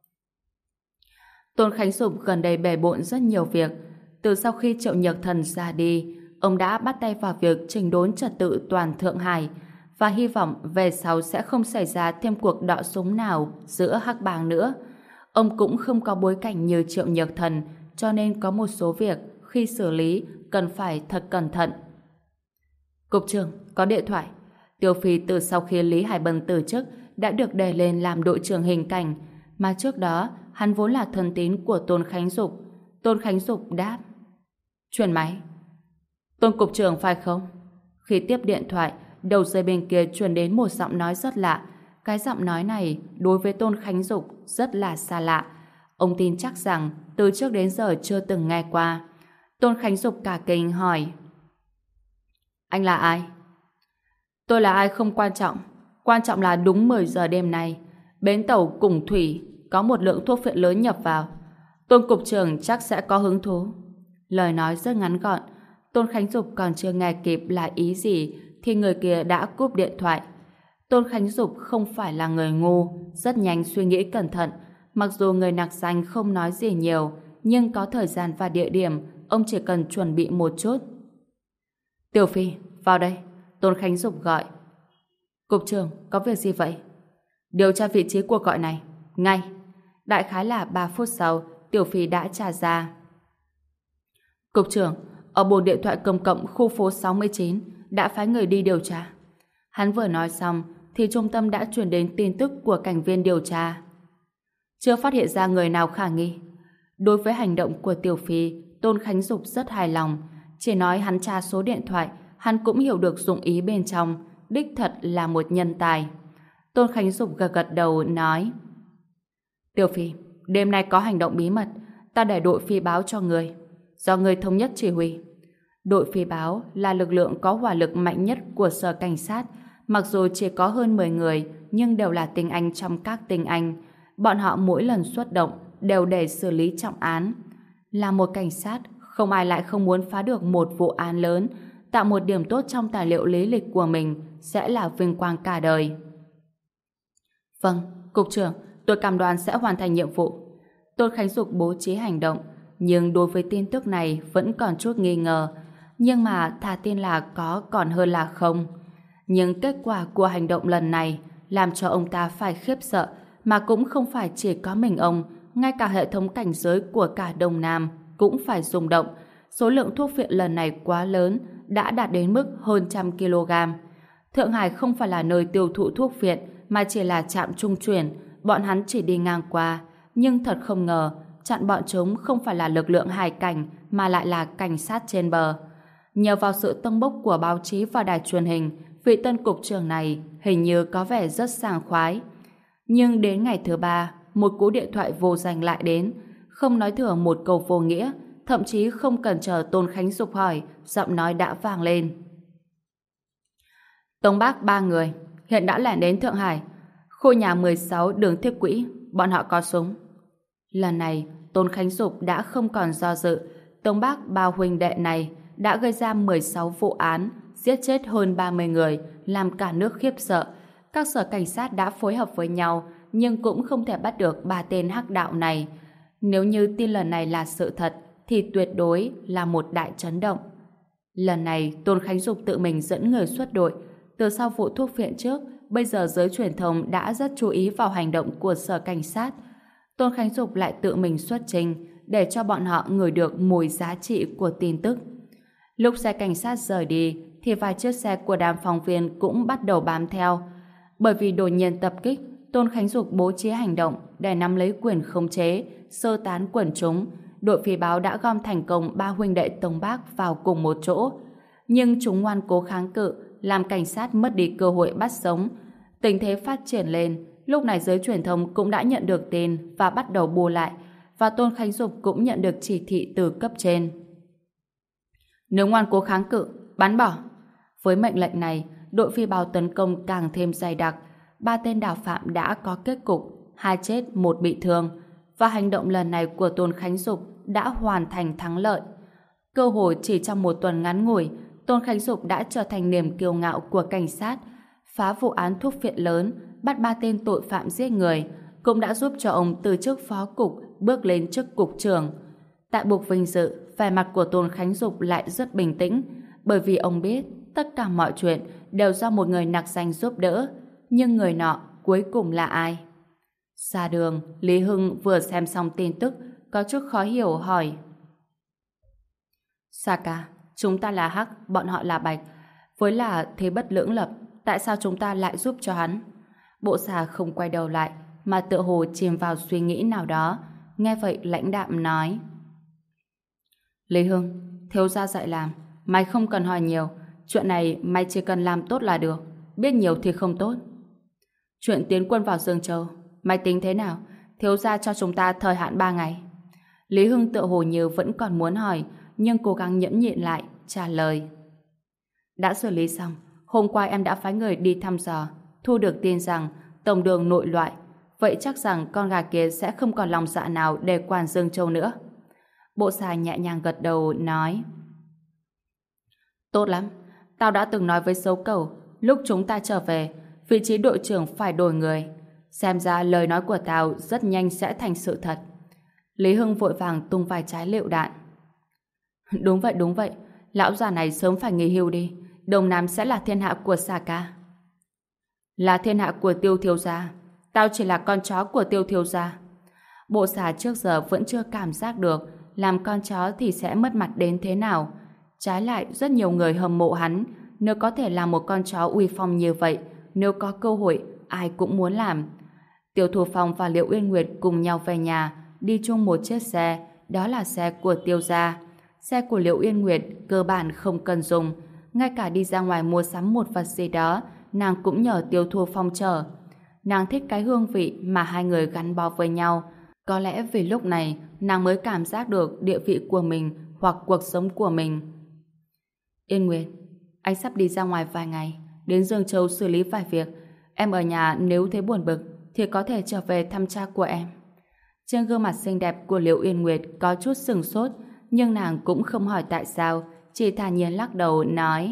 Tôn Khánh Dục gần đây bề bộn rất nhiều việc. Từ sau khi Triệu Nhược Thần ra đi, ông đã bắt tay vào việc chỉnh đốn trật tự toàn Thượng Hải và hy vọng về sau sẽ không xảy ra thêm cuộc đọ súng nào giữa hắc bang nữa. Ông cũng không có bối cảnh như Triệu Nhược Thần, cho nên có một số việc khi xử lý cần phải thật cẩn thận. Cục trưởng, có điện thoại. Tiêu Phi từ sau khi Lý Hải Bân từ chức đã được đề lên làm đội trưởng hình cảnh, mà trước đó hắn vốn là thân tín của Tôn Khánh Dục. Tôn Khánh Dục đáp: Truyền máy. Tôn cục trưởng phải không? Khi tiếp điện thoại, đầu dây bên kia truyền đến một giọng nói rất lạ. Cái giọng nói này đối với Tôn Khánh Dục rất là xa lạ. Ông tin chắc rằng từ trước đến giờ chưa từng nghe qua. Tôn Khánh Dục cả kinh hỏi: Anh là ai? Tôi là ai không quan trọng. Quan trọng là đúng 10 giờ đêm nay, bến tàu Củng Thủy có một lượng thuốc phiện lớn nhập vào. Tôn cục trưởng chắc sẽ có hứng thú. Lời nói rất ngắn gọn. Tôn Khánh Dục còn chưa nghe kịp là ý gì thì người kia đã cúp điện thoại. Tôn Khánh Dục không phải là người ngu, rất nhanh suy nghĩ cẩn thận. Mặc dù người nặc danh không nói gì nhiều, nhưng có thời gian và địa điểm, ông chỉ cần chuẩn bị một chút. Tiểu Phi, vào đây. Tôn Khánh Dục gọi. Cục trưởng, có việc gì vậy? Điều tra vị trí cuộc gọi này. Ngay. Đại khái là 3 phút sau, Tiểu Phi đã tra ra. Cục trưởng, ở buồng điện thoại công cộng khu phố 69 đã phái người đi điều tra. Hắn vừa nói xong thì trung tâm đã truyền đến tin tức của cảnh viên điều tra. Chưa phát hiện ra người nào khả nghi. Đối với hành động của Tiểu Phi, Tôn Khánh Dục rất hài lòng. Chỉ nói hắn tra số điện thoại, hắn cũng hiểu được dụng ý bên trong. Đích thật là một nhân tài. Tôn Khánh Dục gật gật đầu nói: Tiểu Phi, đêm nay có hành động bí mật, ta để đội phi báo cho người, do người thống nhất chỉ huy. Đội phi báo là lực lượng có hỏa lực mạnh nhất của sở cảnh sát, mặc dù chỉ có hơn 10 người, nhưng đều là tinh anh trong các tinh anh. Bọn họ mỗi lần xuất động đều để xử lý trọng án. Là một cảnh sát, không ai lại không muốn phá được một vụ án lớn, tạo một điểm tốt trong tài liệu lý lịch của mình sẽ là vinh quang cả đời. Vâng, cục trưởng, tôi cam đoan sẽ hoàn thành nhiệm vụ. Tôn Khánh Dục bố trí hành động, nhưng đối với tin tức này vẫn còn chút nghi ngờ. Nhưng mà thà tin là có còn hơn là không. Nhưng kết quả của hành động lần này làm cho ông ta phải khiếp sợ, mà cũng không phải chỉ có mình ông, ngay cả hệ thống cảnh giới của cả Đông Nam cũng phải rung động. Số lượng thuốc phiện lần này quá lớn, đã đạt đến mức hơn 100 kg. Thượng Hải không phải là nơi tiêu thụ thuốc phiện, mà chỉ là trạm trung chuyển. Bọn hắn chỉ đi ngang qua, nhưng thật không ngờ chặn bọn chúng không phải là lực lượng hải cảnh, mà lại là cảnh sát trên bờ. Nhờ vào sự tâng bốc của báo chí và đài truyền hình, vị tân cục trưởng này hình như có vẻ rất sảng khoái. Nhưng đến ngày thứ 3, một cú điện thoại vô danh lại đến, không nói thừa một câu vô nghĩa, thậm chí không cần chờ Tôn Khánh Dục hỏi, giọng nói đã vang lên. Tống Bác 3 người, hiện đã lẻn đến Thượng Hải, khu nhà 16 đường Thiếp Quỹ, bọn họ có súng. Lần này, Tôn Khánh Dục đã không còn do dự. Tống Bác 3 huynh đệ này đã gây ra 16 vụ án, giết chết hơn 30 người, làm cả nước khiếp sợ. Các sở cảnh sát đã phối hợp với nhau, nhưng cũng không thể bắt được 3 tên hắc đạo này. Nếu như tin lần này là sự thật, thì tuyệt đối là một đại chấn động. Lần này, Tôn Khánh Dục tự mình dẫn người xuất đội. Từ sau vụ thuốc phiện trước, bây giờ giới truyền thông đã rất chú ý vào hành động của sở cảnh sát. Tôn Khánh Dục lại tự mình xuất trình để cho bọn họ ngửi được mùi giá trị của tin tức. Lúc xe cảnh sát rời đi, thì vài chiếc xe của đám phóng viên cũng bắt đầu bám theo. Bởi vì đột nhiên tập kích, Tôn Khánh Dục bố trí hành động để nắm lấy quyền khống chế, sơ tán quần chúng. Đội phi báo đã gom thành công 3 huynh đệ Tống Bác vào cùng một chỗ. Nhưng chúng ngoan cố kháng cự, làm cảnh sát mất đi cơ hội bắt sống. Tình thế phát triển lên, lúc này giới truyền thông cũng đã nhận được tin và bắt đầu bù lại, và Tôn Khánh Dục cũng nhận được chỉ thị từ cấp trên. Nếu ngoan cố kháng cự, bắn bỏ. Với mệnh lệnh này, đội phi báo tấn công càng thêm dày đặc. 3 tên đào phạm đã có kết cục, hai chết một bị thương, và hành động lần này của Tôn Khánh Dục đã hoàn thành thắng lợi. Cơ hội chỉ trong một tuần ngắn ngủi, Tôn Khánh Dục đã trở thành niềm kiêu ngạo của cảnh sát, phá vụ án thuốc phiện lớn, bắt 3 tên tội phạm giết người, cũng đã giúp cho ông từ chức phó cục bước lên chức cục trưởng. Tại buộc vinh dự, vẻ mặt của Tôn Khánh Dục lại rất bình tĩnh, bởi vì ông biết tất cả mọi chuyện đều do một người nặc danh giúp đỡ, nhưng người nọ cuối cùng là ai? Xa đường, Lý Hưng vừa xem xong tin tức, có chút khó hiểu hỏi. Saka, chúng ta là Hắc, bọn họ là Bạch, với là thế bất lưỡng lập, tại sao chúng ta lại giúp cho hắn? Bộ xà không quay đầu lại, mà tựa hồ chìm vào suy nghĩ nào đó. Nghe vậy lãnh đạm nói: Lý Hưng, thiếu gia dạy làm, mày không cần hỏi nhiều, chuyện này mày chỉ cần làm tốt là được, biết nhiều thì không tốt. Chuyện tiến quân vào Dương Châu, mày tính thế nào? Thiếu gia cho chúng ta thời hạn 3 ngày. Lý Hưng tựa hồ như vẫn còn muốn hỏi, nhưng cố gắng nhẫn nhịn lại, trả lời: Đã xử lý xong, hôm qua em đã phái người đi thăm dò, thu được tin rằng tổng đường nội loại, vậy chắc rằng con gà kia sẽ không còn lòng dạ nào để quản Dương Châu nữa. Bộ xà nhẹ nhàng gật đầu nói: Tốt lắm, tao đã từng nói với Sấu Cẩu, lúc chúng ta trở về, vị trí đội trưởng phải đổi người. Xem ra lời nói của tao rất nhanh sẽ thành sự thật. Lý Hưng vội vàng tung vài trái lựu đạn. Đúng vậy, lão già này sớm phải nghỉ hưu đi, Đông Nam sẽ là thiên hạ của Saka. Là thiên hạ của Tiêu thiếu gia, tao chỉ là con chó của Tiêu thiếu gia. Bộ xà trước giờ vẫn chưa cảm giác được làm con chó thì sẽ mất mặt đến thế nào. Trái lại rất nhiều người hâm mộ hắn, nếu có thể làm một con chó uy phong như vậy, nếu có cơ hội ai cũng muốn làm. Tiêu Thủ Phong và Liệu Uyên Nguyệt cùng nhau về nhà, đi chung một chiếc xe, đó là xe của Tiêu gia. Xe của Liệu Uyên Nguyệt cơ bản không cần dùng, ngay cả đi ra ngoài mua sắm một vật gì đó, nàng cũng nhờ Tiêu Thủ Phong chở. Nàng thích cái hương vị mà hai người gắn bó với nhau. Có lẽ vì lúc này nàng mới cảm giác được địa vị của mình hoặc cuộc sống của mình. Yên Nguyệt, anh sắp đi ra ngoài vài ngày, đến Dương Châu xử lý vài việc. Em ở nhà nếu thấy buồn bực thì có thể trở về thăm cha của em. Trên gương mặt xinh đẹp của Liễu Yên Nguyệt có chút sừng sốt, nhưng nàng cũng không hỏi tại sao, chỉ thản nhiên lắc đầu nói: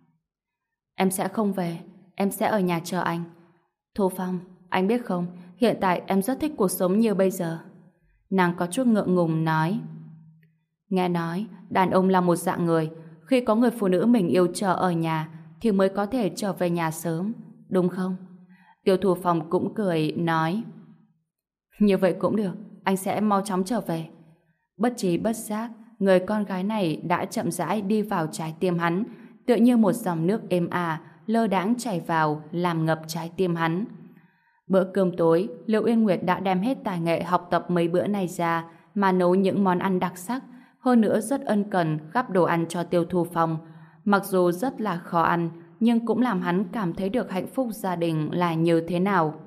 Em sẽ không về, em sẽ ở nhà chờ anh. Thu Phong, anh biết không, hiện tại em rất thích cuộc sống như bây giờ. Nàng có chút ngượng ngùng nói: Nghe nói, đàn ông là một dạng người, khi có người phụ nữ mình yêu chờ ở nhà thì mới có thể trở về nhà sớm, đúng không? Tiêu Thủ Phong cũng cười nói: Như vậy cũng được, anh sẽ mau chóng trở về. Bất trí bất giác, người con gái này đã chậm rãi đi vào trái tim hắn, tựa như một dòng nước êm ả lơ đãng chảy vào làm ngập trái tim hắn. Bữa cơm tối, Liệu Uyên Nguyệt đã đem hết tài nghệ học tập mấy bữa này ra mà nấu những món ăn đặc sắc, hơn nữa rất ân cần gắp đồ ăn cho Tiêu Thủ Phong. Mặc dù rất là khó ăn, nhưng cũng làm hắn cảm thấy được hạnh phúc gia đình là như thế nào.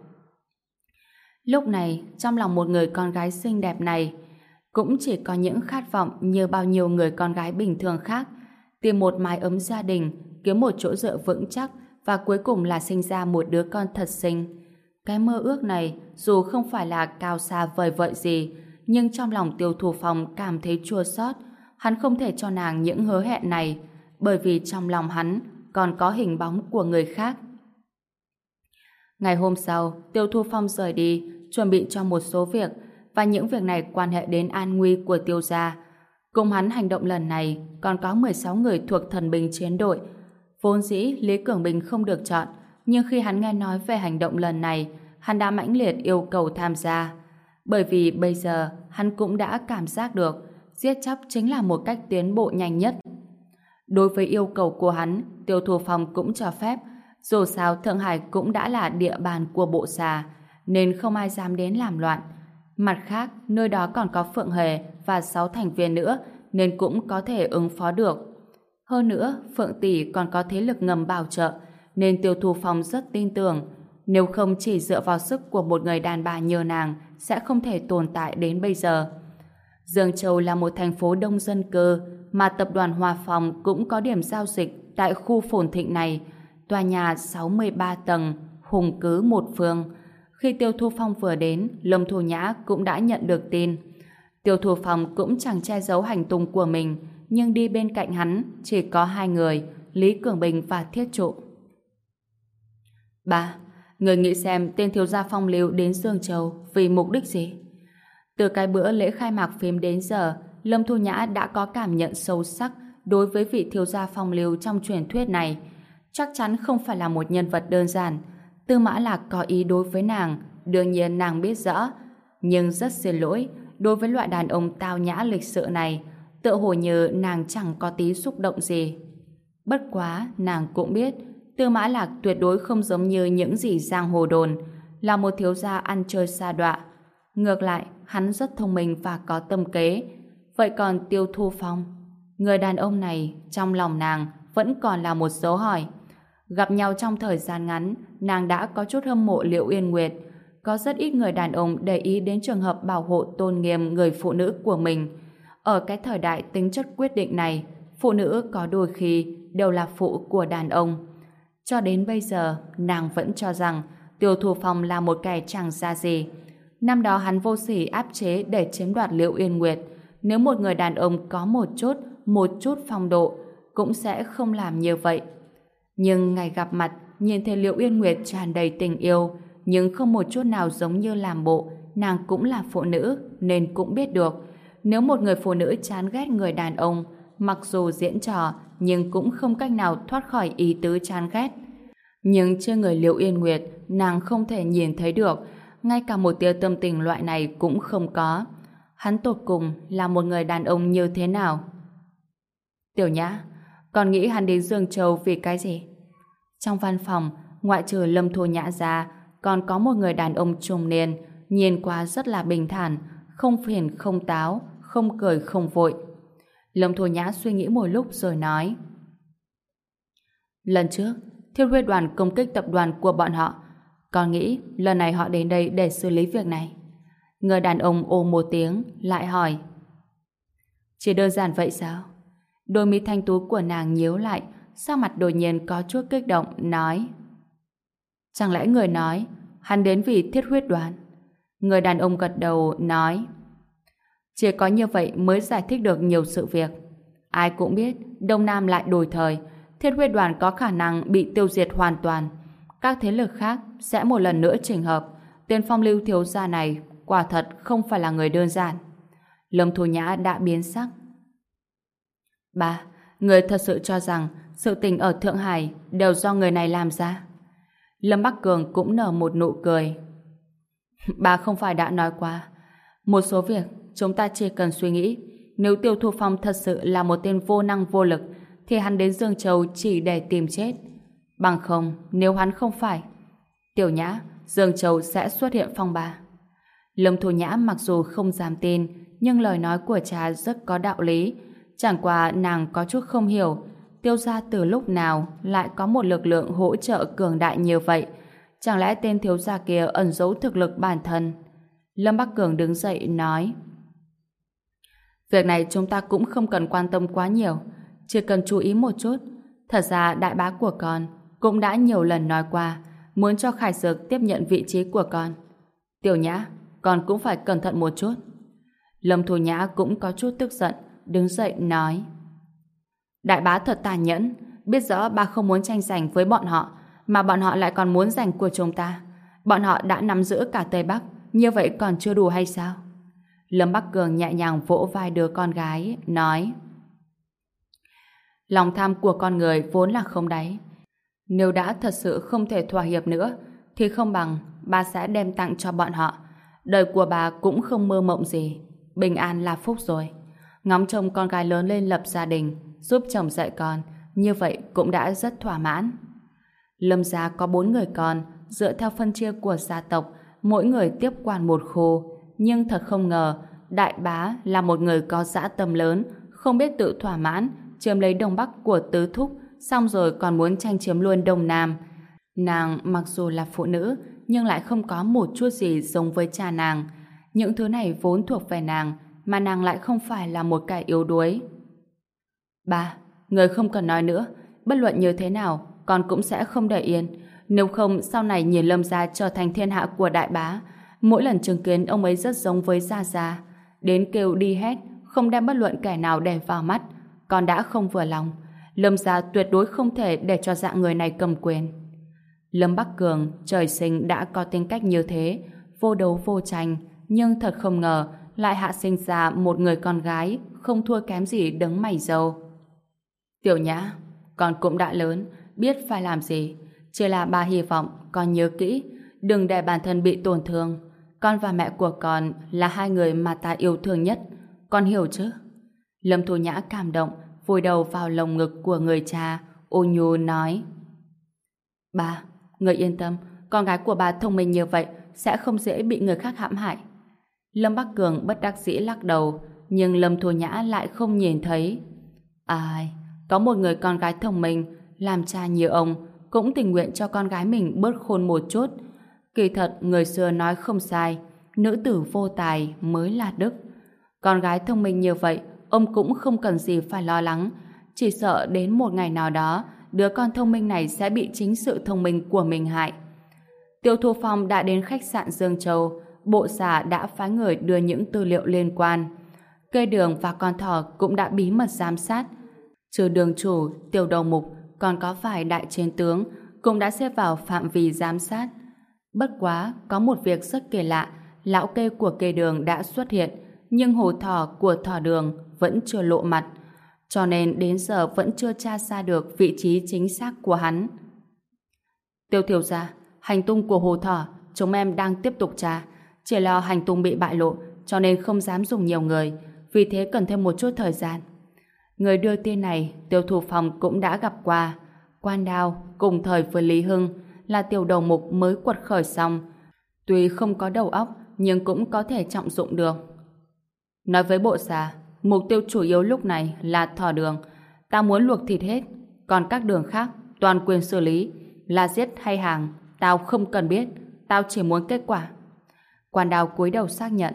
Lúc này, trong lòng một người con gái xinh đẹp này, cũng chỉ có những khát vọng như bao nhiêu người con gái bình thường khác, tìm một mái ấm gia đình, kiếm một chỗ dựa vững chắc và cuối cùng là sinh ra một đứa con thật xinh. Cái mơ ước này dù không phải là cao xa vời vợi gì, nhưng trong lòng Tiêu Thủ Phong cảm thấy chua xót. Hắn không thể cho nàng những hứa hẹn này, bởi vì trong lòng hắn còn có hình bóng của người khác. Ngày hôm sau, Tiêu Thủ Phong rời đi, chuẩn bị cho một số việc, và những việc này quan hệ đến an nguy của Tiêu gia. Cùng hắn hành động lần này còn có 16 người thuộc thần binh chiến đội. Vốn dĩ Lý Cường Bình không được chọn, nhưng khi hắn nghe nói về hành động lần này, hắn đã mãnh liệt yêu cầu tham gia. Bởi vì bây giờ hắn cũng đã cảm giác được giết chóc chính là một cách tiến bộ nhanh nhất. Đối với yêu cầu của hắn, Tiêu Thủ Phong cũng cho phép. Dù sao Thượng Hải cũng đã là địa bàn của bộ xà, nên không ai dám đến làm loạn. Mặt khác, nơi đó còn có Phượng Hề và 6 thành viên nữa, nên cũng có thể ứng phó được. Hơn nữa, Phượng Tỷ còn có thế lực ngầm bảo trợ, nên Tiêu Thủ Phong rất tin tưởng. Nếu không chỉ dựa vào sức của một người đàn bà như nàng, sẽ không thể tồn tại đến bây giờ. Dương Châu là một thành phố đông dân cư, mà tập đoàn Hòa Phong cũng có điểm giao dịch tại khu phồn thịnh này. Tòa nhà 63 tầng, hùng cứ một phương. Khi Tiêu Thu Phong vừa đến, Lâm Thu Nhã cũng đã nhận được tin. Tiêu Thu Phong cũng chẳng che giấu hành tung của mình, nhưng đi bên cạnh hắn chỉ có hai người, Lý Cường Bình và Thiết Trụ. Ba, người nghĩ xem tên thiếu gia Phong Lưu đến Dương Châu vì mục đích gì? Từ cái bữa lễ khai mạc phim đến giờ, Lâm Thu Nhã đã có cảm nhận sâu sắc đối với vị thiếu gia Phong Lưu trong truyền thuyết này. Chắc chắn không phải là một nhân vật đơn giản. Tư Mã Lạc có ý đối với nàng, đương nhiên nàng biết rõ. Nhưng rất xin lỗi, đối với loại đàn ông tao nhã lịch sự này, tựa hồ như nàng chẳng có tí xúc động gì. Bất quá, nàng cũng biết, Tư Mã Lạc tuyệt đối không giống như những gì giang hồ đồn, là một thiếu gia ăn chơi sa đọa. Ngược lại, hắn rất thông minh và có tâm kế. Vậy còn Tiêu Thu Phong? Người đàn ông này, trong lòng nàng, vẫn còn là một dấu hỏi. Gặp nhau trong thời gian ngắn, nàng đã có chút hâm mộ Liễu Yên Nguyệt. Có rất ít người đàn ông để ý đến trường hợp bảo hộ tôn nghiêm người phụ nữ của mình. Ở cái thời đại tính chất quyết định này, phụ nữ có đôi khi đều là phụ của đàn ông. Cho đến bây giờ, nàng vẫn cho rằng Tiêu Thu Phong là một kẻ chẳng ra gì. Năm đó hắn vô sỉ áp chế để chiếm đoạt Liễu Yên Nguyệt. Nếu một người đàn ông có một chút phong độ, cũng sẽ không làm như vậy. Nhưng ngày gặp mặt, nhìn thấy Liễu Yên Nguyệt tràn đầy tình yêu, nhưng không một chút nào giống như làm bộ, nàng cũng là phụ nữ, nên cũng biết được. Nếu một người phụ nữ chán ghét người đàn ông, mặc dù diễn trò, nhưng cũng không cách nào thoát khỏi ý tứ chán ghét. Nhưng trên người Liễu Yên Nguyệt, nàng không thể nhìn thấy được, ngay cả một tia tâm tình loại này cũng không có. Hắn tột cùng là một người đàn ông như thế nào? Tiểu Nhã, còn nghĩ hắn đến Dương Châu vì cái gì? Trong văn phòng, ngoại trừ Lâm Thu Nhã ra, còn có một người đàn ông trung niên, nhìn qua rất là bình thản, không phiền không táo, không cười không vội. Lâm Thu Nhã suy nghĩ một lúc rồi nói: lần trước, Thiết Huyết Đoàn công kích tập đoàn của bọn họ, con nghĩ lần này họ đến đây để xử lý việc này. Người đàn ông ồ một tiếng, lại hỏi: chỉ đơn giản vậy sao? Đôi mi thanh tú của nàng nhíu lại, sắc mặt đột nhiên có chút kích động, nói: chẳng lẽ người nói hắn đến vì Thiết Huyết Đoàn? Người đàn ông gật đầu, nói: chỉ có như vậy mới giải thích được nhiều sự việc. Ai cũng biết Đông Nam lại đổi thời, Thiết Huyết Đoàn có khả năng bị tiêu diệt hoàn toàn. Các thế lực khác sẽ một lần nữa chỉnh hợp. Tên Phong Lưu thiếu gia này quả thật không phải là người đơn giản. Lâm Thu Nhã đã biến sắc. Ba, người thật sự cho rằng sự tình ở Thượng Hải đều do người này làm ra? Lâm Bắc Cường cũng nở một nụ cười. Bà không phải đã nói qua, một số việc chúng ta chỉ cần suy nghĩ. Nếu Tiêu Thu Phong thật sự là một tên vô năng vô lực, thì hắn đến Dương Châu chỉ để tìm chết. Bằng không, nếu hắn không phải, Tiểu Nhã, Dương Châu sẽ xuất hiện phong ba. Lâm Thu Nhã mặc dù không dám tin, nhưng lời nói của cha rất có đạo lý. Chẳng qua nàng có chút không hiểu, Tiêu gia từ lúc nào lại có một lực lượng hỗ trợ cường đại như vậy? Chẳng lẽ tên thiếu gia kia ẩn giấu thực lực bản thân? Lâm Bắc Cường đứng dậy nói: việc này chúng ta cũng không cần quan tâm quá nhiều, chỉ cần chú ý một chút. Thật ra đại bá của con cũng đã nhiều lần nói qua muốn cho Khải Dược tiếp nhận vị trí của con. Tiểu Nhã, con cũng phải cẩn thận một chút. Lâm Thu Nhã cũng có chút tức giận, đứng dậy nói: đại bá thật tàn nhẫn, biết rõ ba không muốn tranh giành với bọn họ, mà bọn họ lại còn muốn giành của chúng ta. Bọn họ đã nắm giữ cả Tây Bắc, như vậy còn chưa đủ hay sao? Lâm Bắc Cường nhẹ nhàng vỗ vai đứa con gái, nói: lòng tham của con người vốn là không đáy. Nếu đã thật sự không thể thỏa hiệp nữa, thì không bằng ba sẽ đem tặng cho bọn họ. Đời của bà cũng không mơ mộng gì, bình an là phúc rồi. Ngóng trông con gái lớn lên lập gia đình, giúp chồng dạy con, như vậy cũng đã rất thỏa mãn. Lâm gia có 4 người con, dựa theo phân chia của gia tộc, mỗi người tiếp quản một khu. Nhưng thật không ngờ, đại bá là một người có dã tâm lớn, không biết tự thỏa mãn, chiếm lấy Đông Bắc của tứ thúc, xong rồi còn muốn tranh chiếm luôn Đông Nam. Nàng mặc dù là phụ nữ, nhưng lại không có một chút gì giống với cha nàng. Những thứ này vốn thuộc về nàng, mà nàng lại không phải là một kẻ yếu đuối. Ba, người không cần nói nữa, bất luận như thế nào, con cũng sẽ không để yên. Nếu không, sau này nhìn Lâm gia trở thành thiên hạ của đại bá. Mỗi lần chứng kiến ông ấy rất giống với Gia Gia. Đến kêu đi hét, không đem bất luận kẻ nào để vào mắt. Con đã không vừa lòng. Lâm gia tuyệt đối không thể để cho dạng người này cầm quyền. Lâm Bắc Cường trời sinh đã có tính cách như thế, vô đấu vô tranh, nhưng thật không ngờ lại hạ sinh ra một người con gái không thua kém gì đấng mày râu. Tiểu Nhã, con cũng đã lớn, biết phải làm gì. Chỉ là bà hy vọng con nhớ kỹ, đừng để bản thân bị tổn thương. Con và mẹ của con là hai người mà ta yêu thương nhất. Con hiểu chứ? Lâm Thu Nhã cảm động, vùi đầu vào lồng ngực của người cha, ôn nhu nói: Bà, người yên tâm, con gái của bà thông minh như vậy sẽ không dễ bị người khác hãm hại. Lâm Bắc Cường bất đắc dĩ lắc đầu, nhưng Lâm Thu Nhã lại không nhìn thấy. Ai, có một người con gái thông minh, làm cha như ông, cũng tình nguyện cho con gái mình bớt khôn một chút. Kỳ thật, người xưa nói không sai, nữ tử vô tài mới là đức. Con gái thông minh như vậy, ông cũng không cần gì phải lo lắng, chỉ sợ đến một ngày nào đó, đứa con thông minh này sẽ bị chính sự thông minh của mình hại. Tiêu Thu Phong đã đến khách sạn Dương Châu, bộ xã đã phái người đưa những tư liệu liên quan. Cây Đường và con thỏ cũng đã bí mật giám sát. Trừ đường chủ, Tiểu Đầu Mục, còn có vài đại chiến tướng cũng đã xếp vào phạm vi giám sát. Bất quá, có một việc rất kỳ lạ, lão kê của Cây Đường đã xuất hiện, nhưng hồ thỏ của Thỏ Đường vẫn chưa lộ mặt, cho nên đến giờ vẫn chưa tra ra được vị trí chính xác của hắn. Tiêu thiếu gia, hành tung của hồ thỏ chúng em đang tiếp tục tra, chỉ lo hành tung bị bại lộ, cho nên không dám dùng nhiều người, vì thế cần thêm một chút thời gian. Người đưa tin này Tiêu Thủ Phong cũng đã gặp qua. Quan Đao cùng thời với Lý Hưng là Tiểu Đầu Mục mới quật khởi xong, tuy không có đầu óc nhưng cũng có thể trọng dụng được. Nói với bộ xã, mục tiêu chủ yếu lúc này là Thỏ Đường. Ta muốn luộc thịt hết, còn các đường khác toàn quyền xử lý, là giết hay hàng tao không cần biết, tao chỉ muốn kết quả. Quan Đao cúi đầu xác nhận.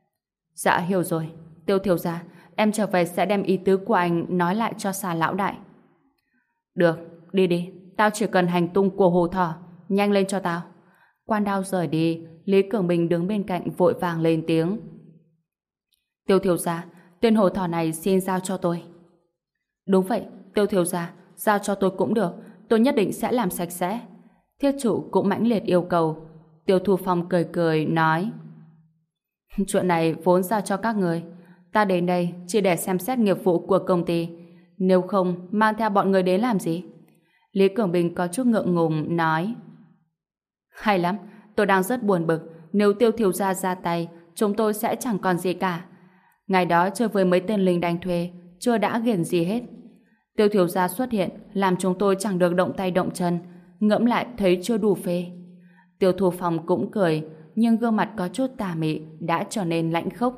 Dạ hiểu rồi, Tiêu thiếu gia, em trở về sẽ đem ý tứ của anh nói lại cho Xà lão đại. Được, đi đi, tao chỉ cần hành tung của hồ thỏ, nhanh lên cho tao. Quan Đao rời đi, Lý Cường Bình đứng bên cạnh vội vàng lên tiếng. Tiêu thiếu gia, tên hồ thỏ này xin giao cho tôi. Đúng vậy, Tiêu thiếu gia, giao cho tôi cũng được, tôi nhất định sẽ làm sạch sẽ. Thiết trụ cũng mãnh liệt yêu cầu. Tiêu Thu Phong cười cười nói: Chuyện này vốn giao cho các người, ta đến đây chỉ để xem xét nghiệp vụ của công ty, nếu không mang theo bọn người đến làm gì? Lý Cường Bình có chút ngượng ngùng nói: Hay lắm, tôi đang rất buồn bực, nếu Tiêu thiếu gia ra tay, chúng tôi sẽ chẳng còn gì cả. Ngày đó chơi với mấy tên lính đánh thuê, chưa đã ghiền gì hết. Tiêu thiếu gia xuất hiện, làm chúng tôi chẳng được động tay động chân, ngẫm lại thấy chưa đủ phê. Tiêu Thu Phong cũng cười, nhưng gương mặt có chút tà mị đã trở nên lãnh khốc.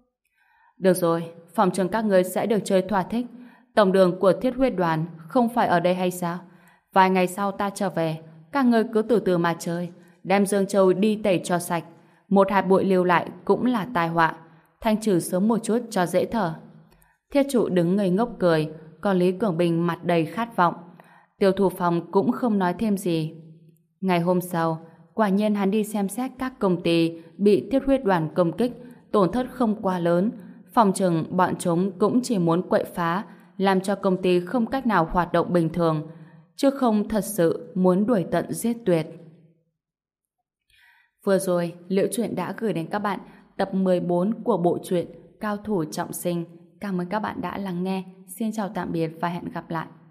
Được rồi, phòng trường các ngươi sẽ được chơi thỏa thích. Tổng đường của Thiết Huyết Đoàn không phải ở đây hay sao? Vài ngày sau ta trở về, các ngươi cứ từ từ mà chơi, đem Dương Châu đi tẩy cho sạch. Một hạt bụi lưu lại cũng là tai họa, thanh trừ sớm một chút cho dễ thở. Thiết trụ đứng ngây ngốc cười, còn Lý Cường Bình mặt đầy khát vọng. Tiêu Thủ Phong cũng không nói thêm gì. Ngày hôm sau, quả nhiên hắn đi xem xét các công ty bị Thiết Huyết Đoàn công kích, tổn thất không quá lớn. Phòng chừng bọn chúng cũng chỉ muốn quậy phá, làm cho công ty không cách nào hoạt động bình thường, chứ không thật sự muốn đuổi tận giết tuyệt. Vừa rồi, Liễu Chuyện đã gửi đến các bạn tập 14 của bộ truyện Cao Thủ Trọng Sinh. Cảm ơn các bạn đã lắng nghe. Xin chào tạm biệt và hẹn gặp lại.